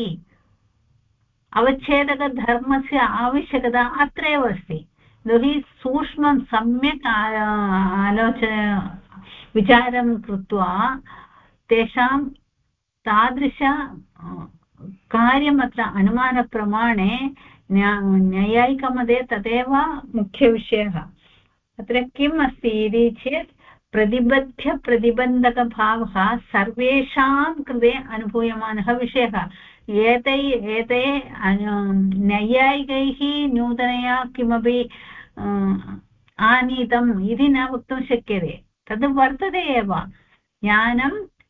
अवच्छेदकधर्मस्य आवश्यकता अत्रैव अस्ति यतोहि सूक्ष्मं सम्यक् विचारं कृत्वा तेषां तादृश कार्यमत्र अनुमानप्रमाणे न्यायिकमध्ये तदेव मुख्यविषयः अत्र किम् अस्ति इति चेत् प्रतिबन्धकभावः सर्वेषां कृते अनुभूयमानः विषयः एते नैयायिकैः नूतनया किमपि आनीतम् इति न वक्तुं शक्यते तद् वर्तते एव ज्ञानं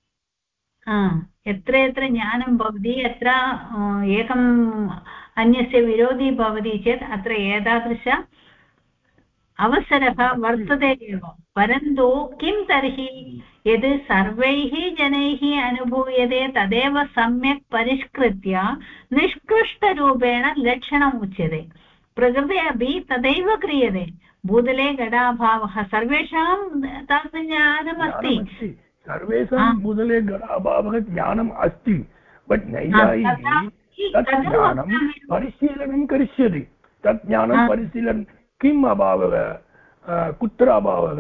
यत्र यत्र ज्ञानं भवति यत्र एकम् अन्यस्य विरोधी भवति चेत् अत्र एतादृश अवसरः वर्तते एव परन्तु किं तर्हि यद् सर्वैः जनैः अनुभूयते तदेव सम्यक् परिष्कृत्य निष्कृष्टरूपेण लक्षणम् उच्यते प्रकृते अपि तदैव क्रियते भूतले घटाभावः सर्वेषां तादृशज्ञानमस्ति सर्वेषां भूतले घटाभावः ज्ञानम् अस्ति बट् नैयायिकी तत् ज्ञानं परिशीलनं करिष्यति तत् ज्ञानं परिशीलनं किम् अभावः कुत्र अभावः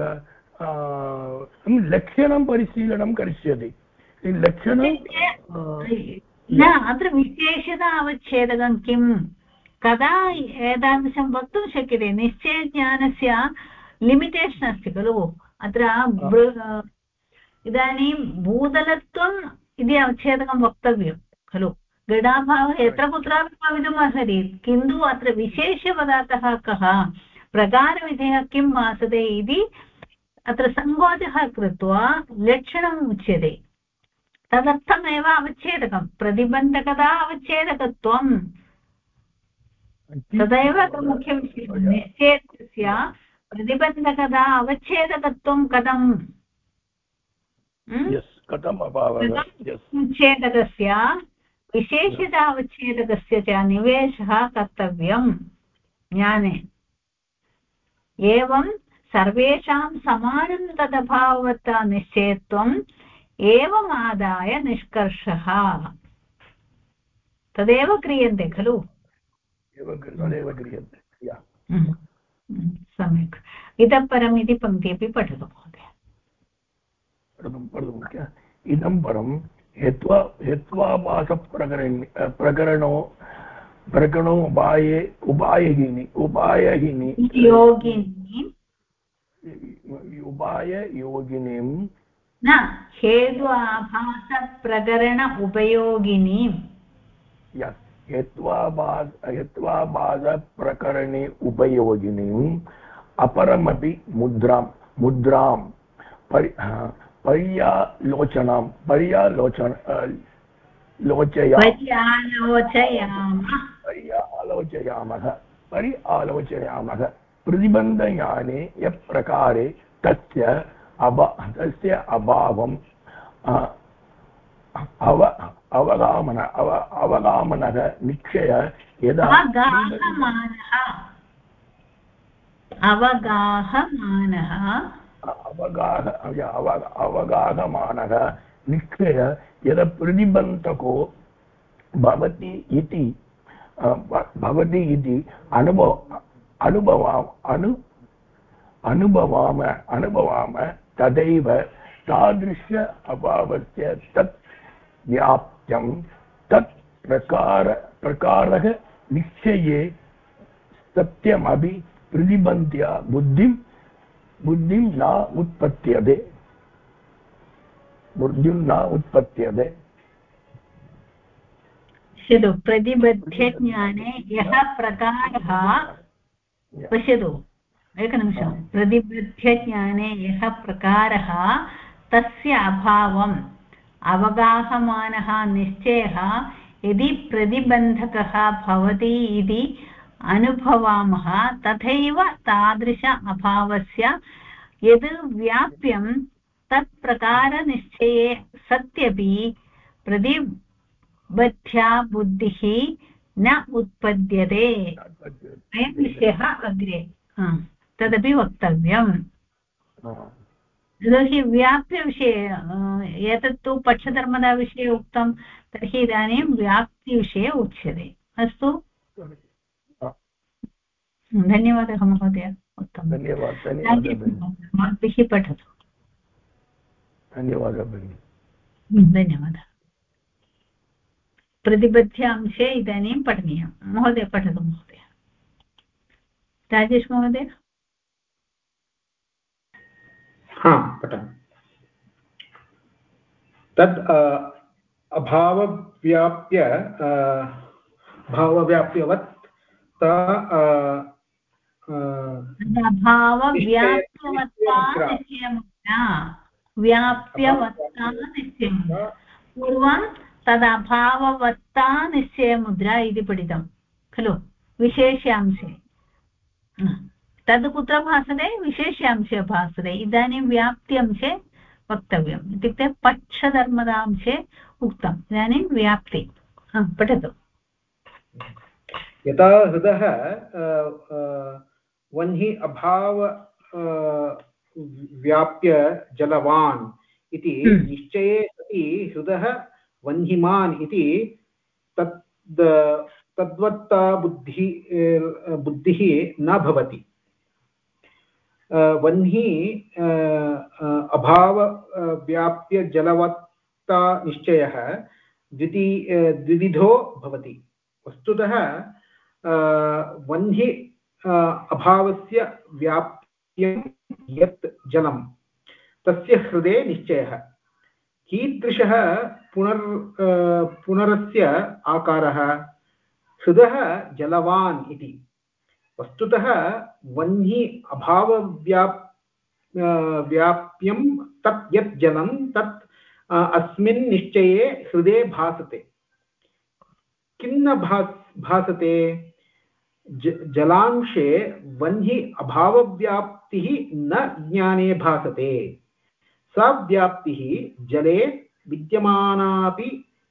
लक्षणं परिशीलनं करिष्यति लक्षणं न अत्र विशेषता अवच्छेदकं किं कदा एतादृशं वक्तुं शक्यते निश्चयज्ञानस्य लिमिटेशन् अस्ति खलु अत्र इदानीं भूतलत्वम् इति अवच्छेदकं वक्तव्यं खलु घटाभावः यत्र कुत्रापि भवितुम् अर्हति किन्तु अत्र विशेषपदार्थः कः प्रकारविधेयः किं भासते इति अत्र सङ्कोचः कृत्वा लक्षणम् उच्यते तदर्थमेव अवच्छेदकं प्रतिबन्धकता अवच्छेदकत्वं तदैव मुख्यविषयः निश्चेदस्य प्रतिबन्धकता अवच्छेदकत्वं कथम् उच्छेदकस्य विशेषतावच्छेदकस्य च निवेशः कर्तव्यम् ज्ञाने एवं सर्वेषां समानं तदभाववत् निश्चयत्वम् एवमादाय निष्कर्षः तदेव क्रियन्ते खलु सम्यक् इतः परम् इति पङ्क्ति अपि पठतु महोदय इदं परं प्रकरणो उपायहिनी उपाययोगिनीं न हेतु आभासप्रकरण उपयोगिनीं हेत्वाभासप्रकरणे उपयोगिनीम् अपरमपि मुद्रां पर्यालोचनां पर्यालोचयामः प्रतिबन्धज्ञाने यप्रकारे तस्य अभावं अवगामनः निश्चय यदा अवगाहमानः निश्चय यदा प्रतिबन्धको भवति इति अनुभवाम तदैव तादृश अभावस्य तत् व्याप्त्यं तत् प्रकारः निश्चये सत्यमपि प्रतिबन्ध्य बुद्धिं न उत्पद्यते पश्यतु प्रतिबद्धज्ञाने यः प्रकारः पश्यतु एकनिमिषं प्रतिबद्धज्ञाने यः प्रकारः तस्य अभावम् अवगाहमानः निश्चयः यदि प्रतिबन्धकः भवति इति अनुभवामः तथैव तादृश अभावस्य यद् व्याप्यं तत् प्रकारनिश्चये सत्यपि प्रतिबद्ध्या बुद्धिः न उत्पद्यते अयं विषयः अग्रे तदपि वक्तव्यम् यतोहि व्याप्यविषये एतत्तु पक्षधर्मदाविषये उक्तं तर्हि इदानीं व्याप्तिविषये उच्यते अस्तु धन्यवादः महोदय उत्तमं भवद्भिः पठतु धन्यवादः भगिनि धन्यवादः प्रतिबद्ध अंशे इदानीं पठनीयं महोदय पठतु महोदय राजेश महोदय पठामि तद् भावव्याप्यवत् व्याप्यवत्ता निश्चयमुद्रा पूर्वं तदभाववत्ता निश्चयमुद्रा इति पठितं खलु विशेष्यांशे तद् कुत्र भासते विशेष्यांशे भासते इदानीं व्याप्त्यंशे वक्तव्यम् इत्युक्ते पक्षधर्मदांशे उक्तम् इदानीं व्याप्ति पठतु यथा हृदः वह्नि अभाव व्याप्य जलवान् इति निश्चये सति हृदः वह्निमान् इति तद्वत्ता बुद्धिः न भवति वह्नि अभाव व्याप्य जलवत्ता निश्चयः द्विविधो भवति वस्तुतः वह्नि अभावस्य व्याप्यं यत् जलं तस्य हृदे निश्चयः कीदृशः पुनरस्य आकारः हृदः जलवान् इति वस्तुतः वह्नि अभावव्याप्यं तत् यत् जलं तत् अस्मिन् निश्चये हृदे भासते किन्न भासते जलांशे वह्नि अभावव्याप्तिः न ज्ञाने भासते सा व्याप्तिः जले विद्यमानापि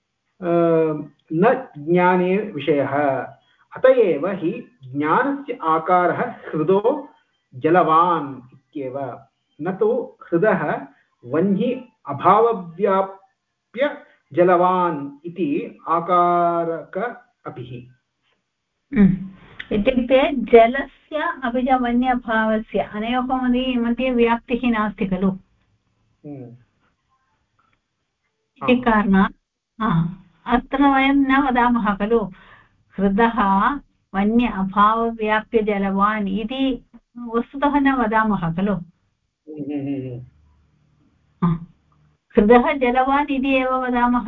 न ज्ञाने विषयः अत एव हि ज्ञानस्य आकारः हृदो जलवान् इत्येव न तु हृदः वह्नि अभावव्याप्य जलवान् इति आकारक अपिः इत्युक्ते जलस्य अपि च वन्यभावस्य अनयोः मध्ये व्याप्तिः नास्ति खलु इति कारणात् अत्र वयं न वदामः खलु हृदः वन्य अभावव्याप्यजलवान् इति वस्तुतः न वदामः खलु हृदः जलवान् इति एव वदामः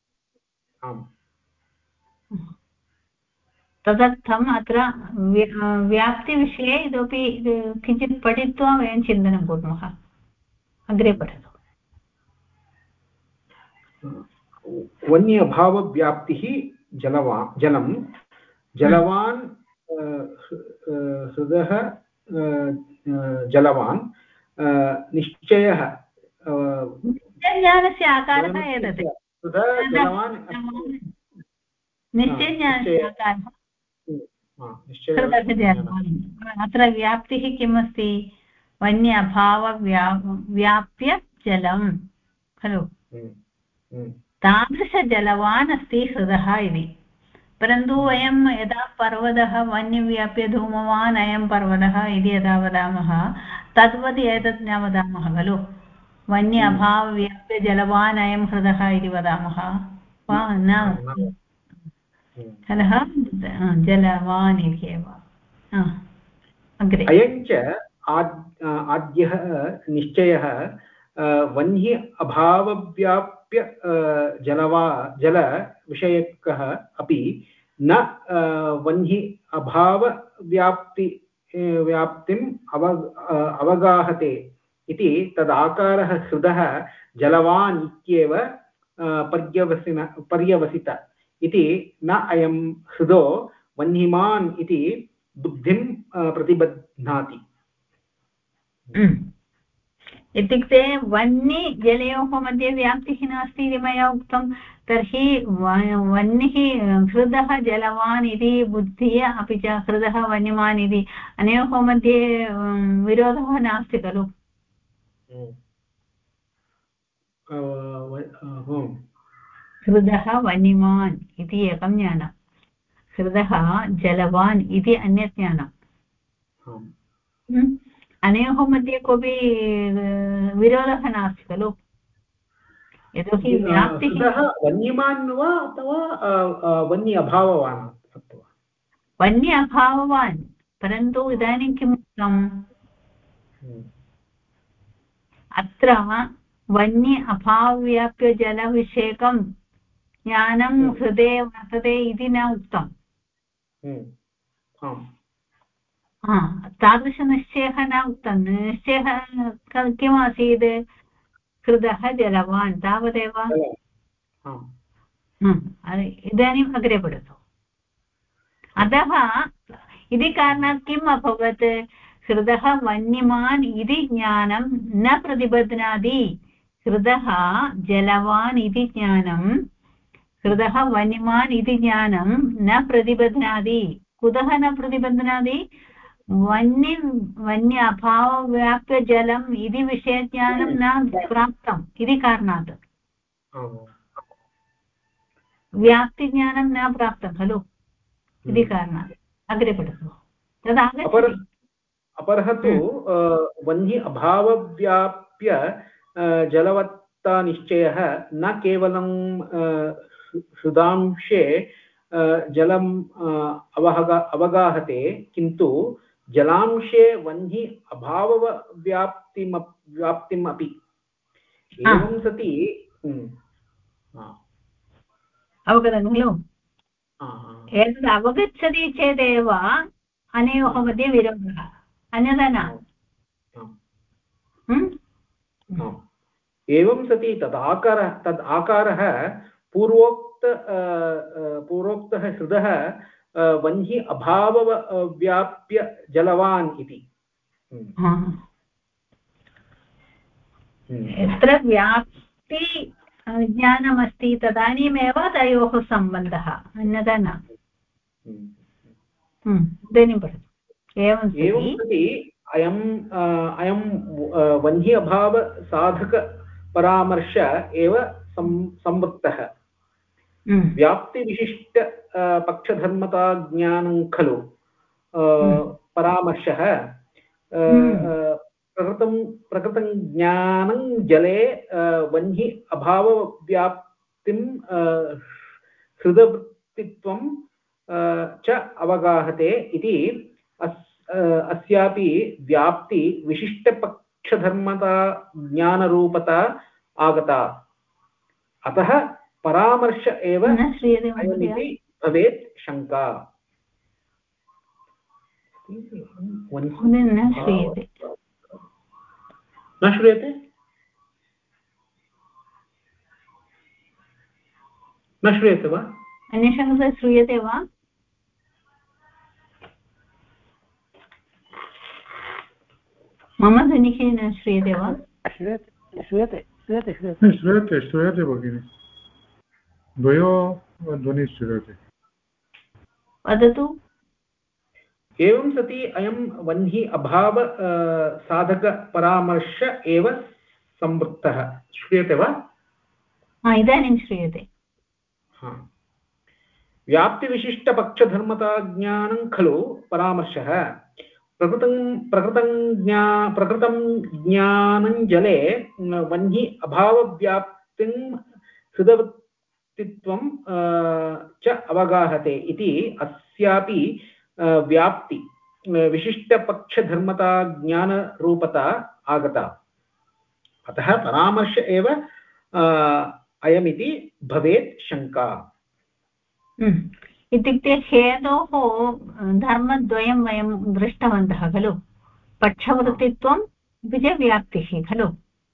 तदर्थम् अत्र व्याप्तिविषये इतोपि किञ्चित् पठित्वा वयं चिन्तनं कुर्मः अग्रे पठतु। वन्य अभावव्याप्तिः जलं जलवान् हृदः जलवान् निश्चयः निश्चयज्ञानस्य आकारः एतत् जलवान् निश्चयज्ञानस्य आकारः अत्र व्याप्तिः किम् अस्ति वन्य अभाव व्याप्य जलं खलु तादृशजलवान् अस्ति हृदः इति परन्तु वयं यदा पर्वतः वन्यव्याप्य धूमवान् अयं पर्वतः इति यदा वदामः तद्वत् एतत् न वदामः खलु वन्य अभावव्याप्य जलवान् अयं हृदः इति वदामः वा न खलु जलवान् इति एव अग्रे अयञ्च आद्यः निश्चयः वह्नि अभावव्याप्य जलविषयकः अपि न वह्नि अभावव्याप्तिम् अवगाहते इति तदाकारः हृदः जलवान् इत्येव पर्यवसित इति न अयं हृदो वह्निमान् इति बुद्धिं प्रतिबध्नाति। इत्युक्ते वह्नि जलयोः मध्ये व्याप्तिः नास्ति इति मया उक्तं तर्हि वह्निः हृदः जलवान् इति बुद्धिः अपि च हृदः वह्निमान् इति अनयोः मध्ये विरोधः नास्ति खलु हृदः वह्निमान् इति एकं ज्ञानं हृदः जलवान् इति अन्यत् ज्ञानम् अनयोः मध्ये कोऽपि विरोधः नास्ति खलु यतोहि व्याप्तिः वन्यमान् वा अथवा वन्य अभाववान् वन्य अभाववान् परन्तु इदानीं किम् उक्तम् अत्र वन्य अभावव्याप्य जलविषयकं ज्ञानं हृदे वर्तते इति न उक्तम् तादृशनिश्चयः न उक्तं निश्चयः किम् आसीत् हृदः जलवान् तावदेव इदानीम् अग्रे पठतु अतः इति कारणात् किम् अभवत् हृदः वन्यमान् इति ज्ञानं न प्रतिबध्नाति हृदः जलवान् इति ज्ञानं हृदः वन्यमान् इति ज्ञानं न प्रतिबध्नाति कुतः न प्रतिबध्नाति वन्य अभावव्याप्य जलम् इति विषयज्ञानं न प्राप्तम् इति कारणात् व्याप्तिज्ञानं न प्राप्तं खलु इति कारणात् अग्रे पठतु तदागच्छति अपरः तु वह्नि अभावव्याप्य जलवत्तानिश्चयः न केवलं हृदांशे जलम् अवगाहते किन्तु जलांशे वह्नि अभावव्याप्तिम् अपि एवं सति अवगतं खलु एतद् अवगच्छति चेदेव अनयोः मध्ये विरोधः अन्यथा न एवं सति तद् आकारः पूर्वोक्तः हृदः वह्नि अभावव्याप्य जलवान् इति यत्र व्याप्ति ज्ञानमस्ति तदानीमेव तयोः सम्बन्धः अन्यथा न इदानीं पठतु एवं सति अयं वह्नि अभाव साधक परामर्श एव संवृत्तः व्याप्तिविशिष्ट पक्षधर्मता ज्ञानं खलु परामर्शः प्रकृतं ज्ञानं जले वह्नि अभावव्याप्तिं हृदवृत्तित्वं च अवगाहते इति अस्यापि व्याप्ति विशिष्टपक्षधर्मता ज्ञानरूपता आगता अतः परामर्श एव अयमिति भवेत् शङ्का न श्रूयते न श्रूयते वा? अन्येषां कृते श्रूयते वा? मम ध्वनिः न श्रूयते वा? श्रूयते भगिनि, द्वयोः ध्वनिः श्रूयते। वदतु। एवं सति अयं वह्नि अभाव साधकपरामर्श एव संवृत्तः। श्रूयते वा? इदानीं श्रूयते। व्याप्तिविशिष्टपक्षधर्मताज्ञानं खलु परामर्शः। प्रकृतं ज्ञानं जले वह्नि अभावव्याप्तिं हृदवृत्तित्वं च अवगाहते इति अस्यापि व्याप्ति विशिष्टपक्षधर्मताज्ञानरूपता आगता। अतः परामर्श एव अयमिति भवेत् शङ्का। इत्युक्ते हेतोः धर्मद्वयं वयं दृष्टवन्तः खलु, पक्षवृत्तित्वम् अपि च व्याप्तिः खलु।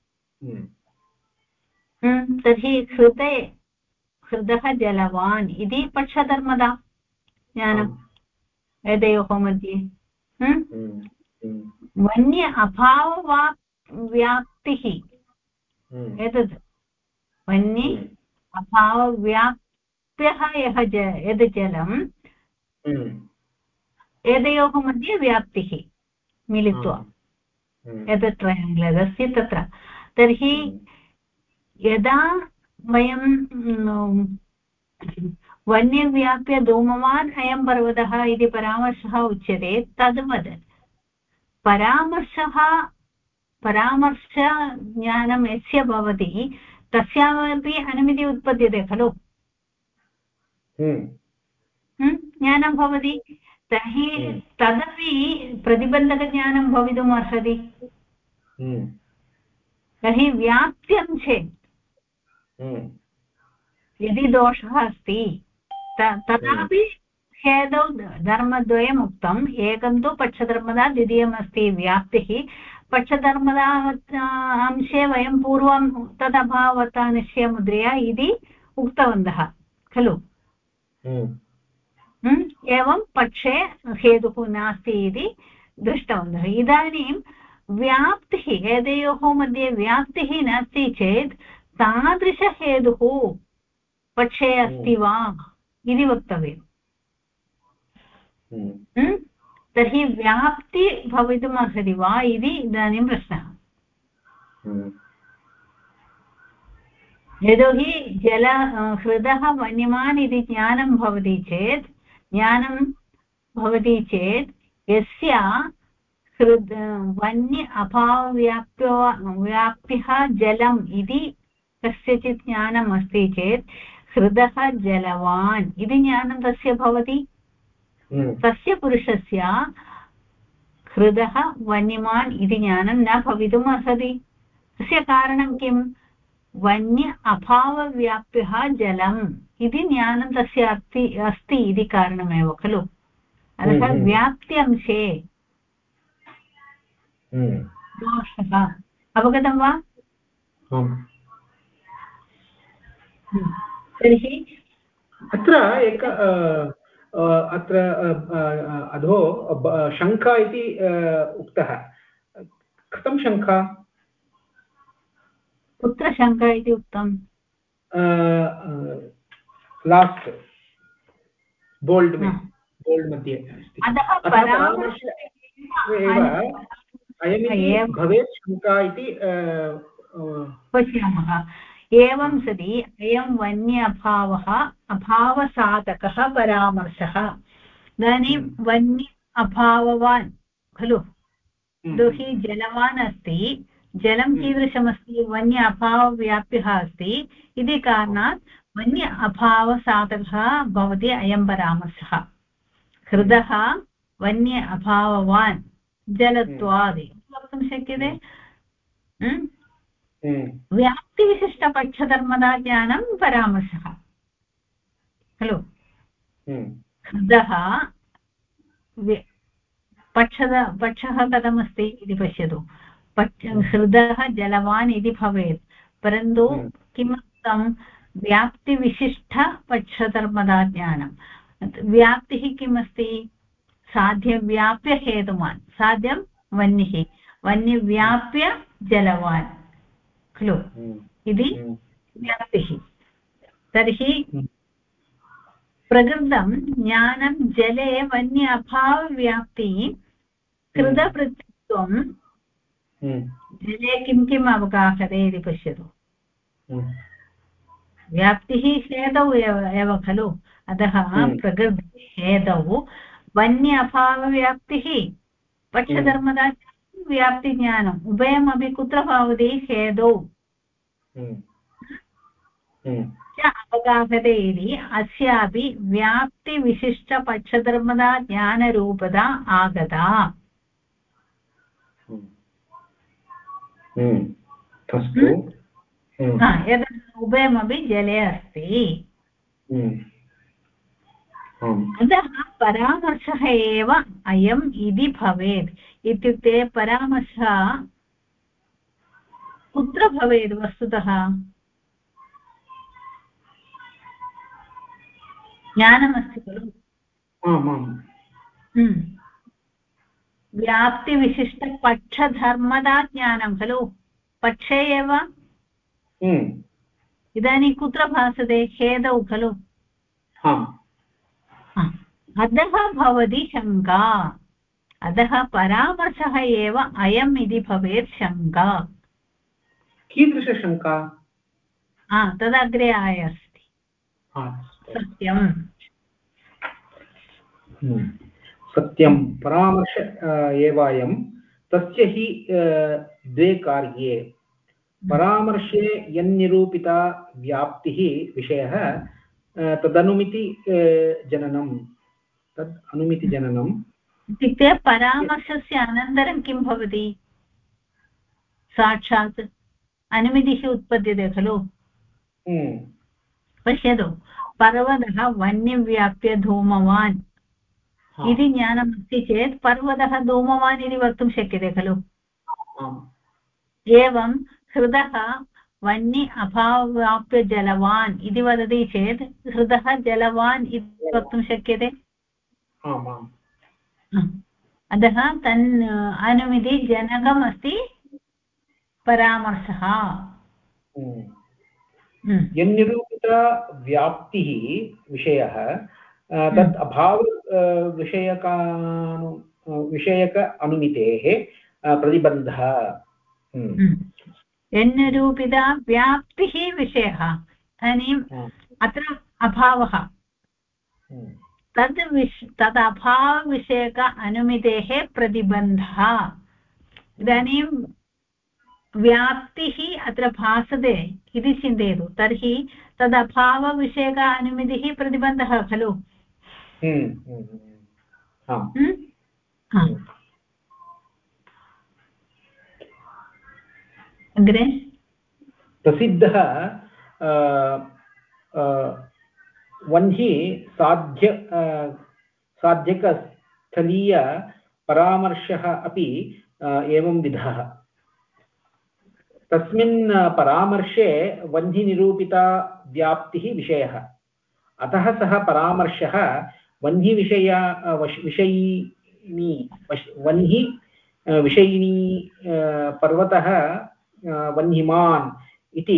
तर्हि हृदः जलवान् इति पक्षधर्मदा ज्ञानम् एतयोः मध्ये। वन्य अभावव्याप्तिः एतद् वन्य अभावव्याप्त्यः यद् जलम् एतयोः मध्ये व्याप्तिः मिलित्वा एतत् ट्रयाङ्गल् अस्ति तत्र। तर्हि यदा वयं वन्यव्याप्य धूमवान् अयं पर्वतः इति परामर्शः उच्यते, तद्वत् परामर्शज्ञानं यस्य भवति तस्यामपि अनुमिति उत्पद्यते खलु। ज्ञानं भवति, तर्हि तदपि प्रतिबन्धकज्ञानं भवितुम् अर्हति। तर्हि व्याप्त्यंशे यदि दोषः अस्ति तथापि हेतौ धर्मद्वयम् उक्तम्। एकं तु पक्षधर्मदा, द्वितीयमस्ति व्याप्तिः। पक्षधर्मदा अंशे वयं पूर्वं तदभावतानिश्चयमुद्रया इति उक्तवन्तः खलु। एवं पक्षे हेतुः नास्ति इति दृष्टवन्तः। इदानीं व्याप्तिः, एतयोः मध्ये व्याप्तिः नास्ति चेत् तादृशहेतुः पक्षे अस्ति वा इति वक्तव्यम्। तर्हि व्याप्ति भवितुम् अर्हति वा इति इदानीं प्रश्नः। यतोहि हृदः वन्यमान् इति ज्ञानं भवति चेत् यस्य वन्य अभावव्याप्यः जलम् इति कस्यचित् ज्ञानम् अस्ति चेत् हृदः जलवान् इति ज्ञानं तस्य भवति। तस्य पुरुषस्य हृदः वन्यमान् इति ज्ञानं न भवितुम् अर्हति। तस्य कारणं किम्? वन्य अभावव्याप्यः जलम् इति ज्ञानं तस्य अस्ति इति कारणमेव खलु। अतः व्याप्त्यंशे दोषः। अवगतं वा? तर्हि अत्र अत्र अधो शङ्का इति उक्तः। कथं शङ्का? कुत्र शङ्का इति उक्तम्? लास्ट् बोल्ड् मध्ये अस्ति। अयमिति भवेत् शङ्का इति पश्यामः। एवं सति अयं वन्य अभावसाधकः परामर्शः। इदानीं वन्य अभाववान् खलु, यतोहि जलवान् अस्ति, जलं कीदृशमस्ति? वन्य अभावव्याप्यः अस्ति इति कारणात् वन्य अभावसाधकः भवति अयं परामर्शः। हृदः वन्य अभाववान् जलत्वादि वक्तुं शक्यते। व्याप्तिविशिष्टपक्षधर्मदा ज्ञानं परामर्शः खलु। हृदः पक्षः कथमस्ति इति पश्यतु। हृदः जलवान् इति भवेत्, परन्तु किमर्थं व्याप्तिविशिष्टपक्षधर्मदाज्ञानं व्याप्तिः किमस्ति साध्यव्याप्यहेतुमान् साध्यं वह्निः वह्निव्याप्य जलवान् खलु इति व्याप्तिः तर्हि प्रकृतं ज्ञानं जले वन्य अभावव्याप्तिः कृतवृत्तित्वं जले किं किम् अवगाहते इति पश्यतु व्याप्तिः हेतौ एव खलु अतः प्रकृति हेतौ वन्य अभावव्याप्तिः पक्षधर्मदा व्याप्तिज्ञानम् उभयमपि कुत्र भवति हेतौ अवगाहते इति अस्यापि व्याप्तिविशिष्टपक्षधर्मदा ज्ञानरूपता आगता यदा उभयमपि जले अस्ति अतः परामर्शः एव अयम् इति भवेत् इत्युक्ते परामर्शः कुत्र भवेत् वस्तुतः ज्ञानमस्ति खलु व्याप्तिविशिष्टपक्षधर्मदा ज्ञानं खलु पक्षे एव इदानीं कुत्र भासते हेतौ खलु अतः भवति शङ्का अतः परामर्शः एव अयम् इति भवेत् शङ्का कीदृशशङ्का तदग्रे अस्ति सत्यम् सत्यं परामर्श एव अयं तस्य हि द्वे कार्ये परामर्शे यन्निरूपिता व्याप्तिः विषयः तदनुमिति जननं तद् अनुमितिजननम् इत्युक्ते परामर्शस्य अनन्तरं किं भवति साक्षात् अनुमितिः उत्पद्यते खलु पश्यतु पर्वतः वह्निव्याप्य धूमवान् इति ज्ञानमस्ति चेत् पर्वतः धूमवान् इति वक्तुं शक्यते खलु एवं हृदः वह्नि अभावव्याप्य जलवान् इति वदति चेत् हृदः जलवान् इति वक्तुं शक्यते अतः तन् अनुमिति जनकमस्ति परामर्शः यन्निरूपिता व्याप्तिः विषयः तत् अभाव विषयक अनुमितेः प्रतिबन्धः यन्निरूपिता व्याप्तिः विषयः इदानीम् अत्र अभावः तद् अभावविषयक अनुमितेः प्रतिबन्धः इदानीं व्याप्तिः अत्र भासते इति चिन्तयतु तर्हि तद् अभावविषयक अनुमितिः प्रतिबन्धः खलु अग्रे प्रसिद्धः वह्नि साध्यकस्थलीय परामर्शः अपि एवं विधः तस्मिन् परामर्शे वह्निनिरूपिता व्याप्तिः विषयः अतः सः परामर्शः वह्निविषयिणी पर्वतः वह्निमान् इति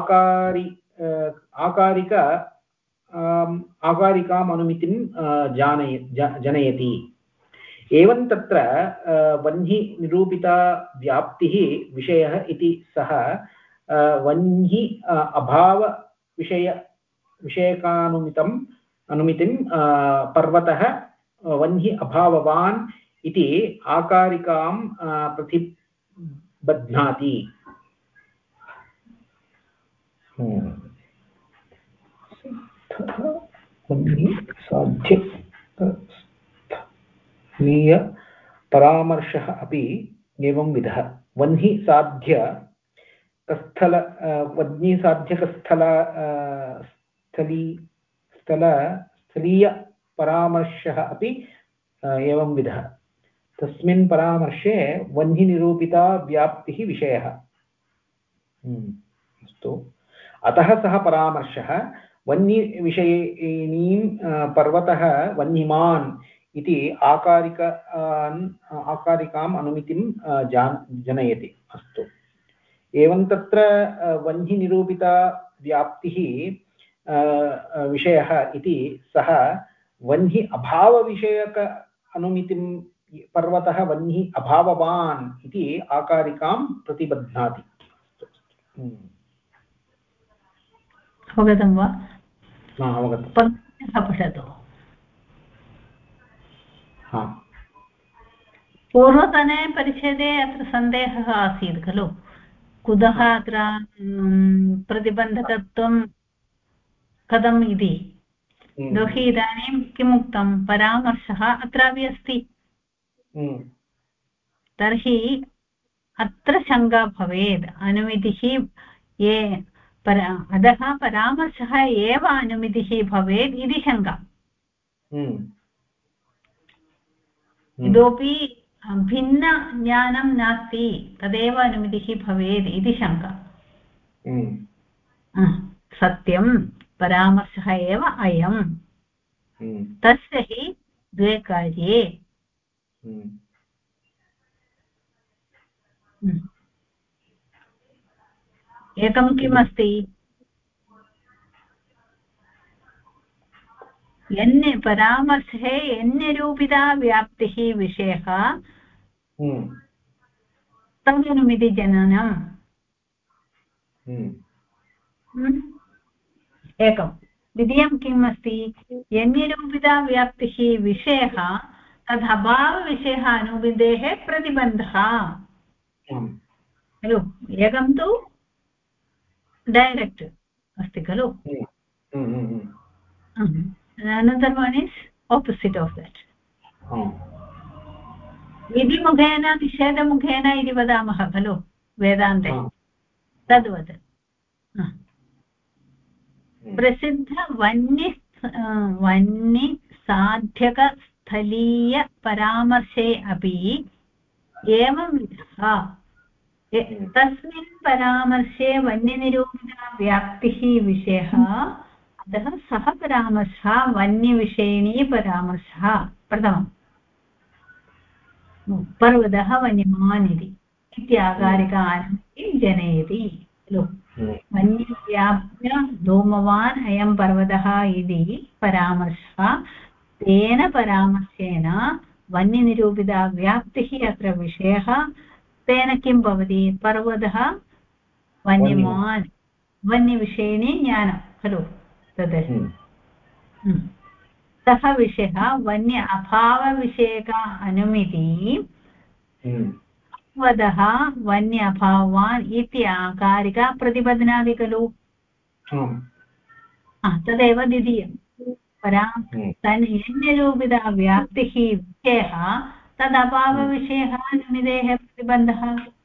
आकारिकाम् अनुमितिं जनयति एवं तत्र वह्निनिरूपिता व्याप्तिः विषयः इति सः वह्नि अनुमितिं पर्वतः वह्नि अभाववान् इति आकारिकां प्रतिबध्नाति साध्य परामर्शः अपि एवं विधः वह्नि स्थलीय परामर्शः अपि एवं विधः तस्मिन् परामर्शे वह्निनिरूपिता व्याप्तिः विषयः अस्तु अतः सः परामर्शः वह्निविषयिणीं पर्वतः वह्निमान् इति आकारिकाम् अनुमितिं जनयति। अस्तु, एवं तत्र वह्निनिरूपिता व्याप्तिः विषयः इति सः वह्नि अभावविषयक अनुमितिं पर्वतः वह्नि अभाववान् इति आकारिकां प्रतिबध्नाति। अवगतं वा? अवगतं। पठतु। पूर्वतने परिच्छेदे अत्र सन्देहः आसीत् खलु, कुतः अत्र प्रतिबन्धकत्वं कथम् इति। दोहि इदानीं किम् उक्तं, परामर्शः अत्रापि अस्ति। तर्हि अत्र शङ्का भवेत्, अनुमितिः ये अतः परामर्शः एव अनुमितिः भवेत् इति शङ्का। इतोपि भिन्नज्ञानं नास्ति, तदेव अनुमितिः भवेत् इति शङ्का। सत्यं परामर्शः एव अयम्, तस्य हि द्वे कार्ये। एकं किम् अस्ति, परामर्शे यन्निरूपिता व्याप्तिः विषयः तदनुमितिजननम्। एकं। द्वितीयं किम् अस्ति, यन्निरूपिता व्याप्तिः विषयः तदभावविषयः अनुमितेः प्रतिबन्धः खलु। एकं तु डैरेक्ट् अस्ति खलु, another one is opposite of that. विधिमुखेन निषेधमुखेन इति वदामः खलु वेदान्ते, तद्वत् प्रसिद्धवह्निसाध्यकस्थलीयपरामर्शे अपि एवंविधः। तस्मिन् परामर्शे वह्निनिरूपिता व्याप्तिः विषयः, अतः सः परामर्शः वह्निविषयिणी परामर्शः। प्रथमं पर्वतः वह्निमान् इति इत्याकारिकानुमितिं जनयति खलु। वह्निव्याप्य धूमवान् अयं पर्वतः इति परामर्शः, तेन परामर्शेन वह्निनिरूपिता व्याप्तिः अत्र विषयः, तेन किं भवति, पर्वतः वह्निमान् वह्निविषयिणी ज्ञानं खलु तद्। सः विषयः वह्नि अभावविषयक अनुमिति वदः वह्नि अभावान् इति आकारिका प्रतिबध्नाति खलु। तदेव द्वितीयं। यन्निरूपिता व्याप्तिः विषयः तदभावविषयः अनुमितेः प्रतिबन्धः।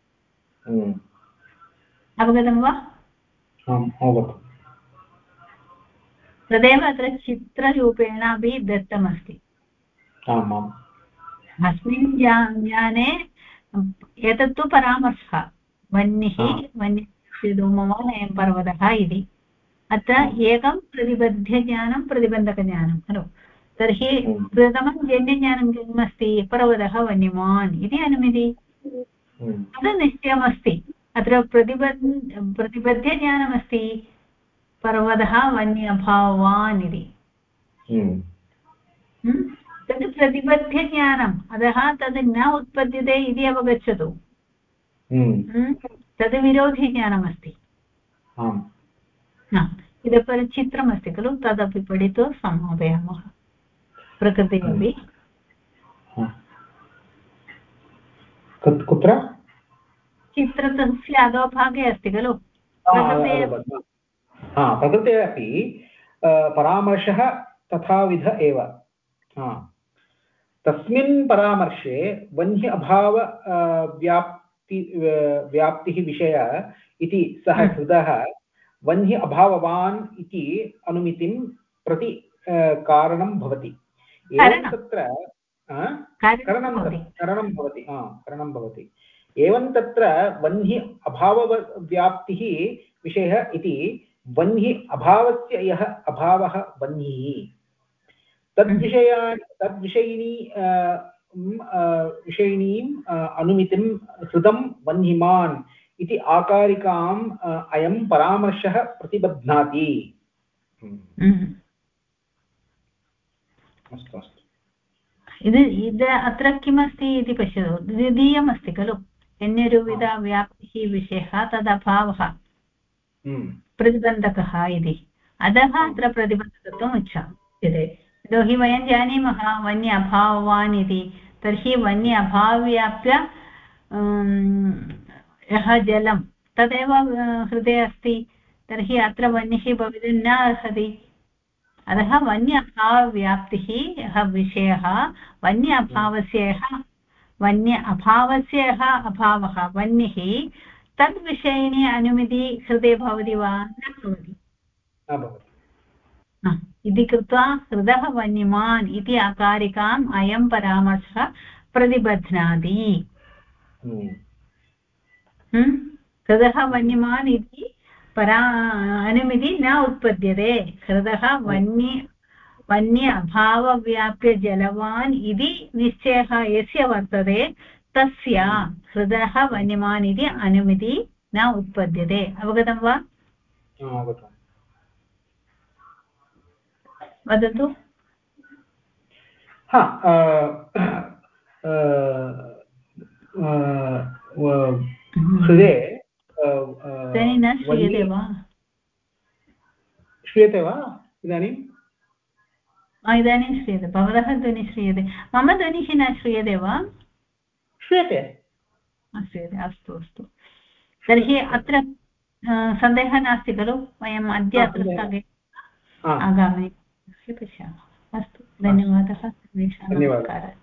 अवगतं वा? तदेव अत्र चित्ररूपेण अपि दत्तमस्ति। अस्मिन् ज्ञाने एतत्तु परामर्शः, वह्निः वह्निधूमवान् अयं पर्वतः इति। अत्र एकं प्रतिबद्धज्ञानं प्रतिबन्धकज्ञानं खलु। तर्हि प्रथमं जन्यज्ञानं किम् अस्ति, पर्वतः वह्निमान् इति अनुमिति, तद् निश्चयमस्ति। अत्र प्रतिबद्धज्ञानमस्ति, पर्वतः वह्नि अभावान् इति। तद् प्रतिबद्धज्ञानम्, अतः तद् न उत्पद्यते इति अवगच्छतु। तद् विरोधिज्ञानमस्ति। इतः परं चित्रमस्ति खलु, तदपि पठित्वा समापयामः। प्रकृतिः अपि कुत्र चित्रस्य अधोभागे अस्ति खलु। प्रकृते अपि परामर्शः तथाविध एव। तस्मिन् परामर्शे वह्नि अभाव व्याप्तिः विषय इति सः कृतः वह्नि अभाववान् इति अनुमितिं प्रति कारणं भवति। एवं तत्र करणं भवति। एवं तत्र वह्नि अभावव्याप्तिः विषयः इति वह्नि अभावस्य यः अभावः वह्निः विषयिणीम् अनुमितिं हृदं वह्निमान् इति आकारिकाम् अयं परामर्शः प्रतिबध्नाति। अस्तु अस्तु। अत्र किमस्ति इति पश्यतु, द्वितीयमस्ति खलु, अन्यरुविधव्याप्तिः विषयः तदभावः प्रतिबन्धकः इति, अतः अत्र प्रतिबन्धकत्वम् उच्यते। यतोहि वयं जानीमः वन्य अभाववान् इति, तर्हि वन्य अभावव्याप्य यः जलं तदेव हृदये अस्ति, तर्हि अत्र वह्निः भवितुं न अर्हति। अतः वन्य अभावव्याप्तिः यः विषयः, वन्य अभावस्य यः अभावः वह्निः, तद्विषयिणी अनुमिति हृदये भवति वा? न भवति। इति कृत्वा हृदः वह्निमान् इति आकारिकाम् अयं परामर्शः प्रतिबध्नाति। हृदः वह्निमान् इति अनुमिति न उत्पद्यते। हृदः वन्य अभावव्याप्य जलवान् इति निश्चयः यस्य वर्तते तस्य हृदः वह्निमान् इति अनुमिति न उत्पद्यते। अवगतं वा? वदतु। हृदये इदानीं न श्रूयते वा? श्रूयते वा इदानीं? इदानीं श्रूयते, भवतः ध्वनिः श्रूयते, मम ध्वनिः न श्रूयते वा? श्रूयते। श्रूयते, अस्तु अस्तु। तर्हि अत्र सन्देहः नास्ति खलु? वयम् अद्य अत्र स्थगयामः, आगामि पश्यामः। अस्तु, धन्यवादः। धन्यवादः।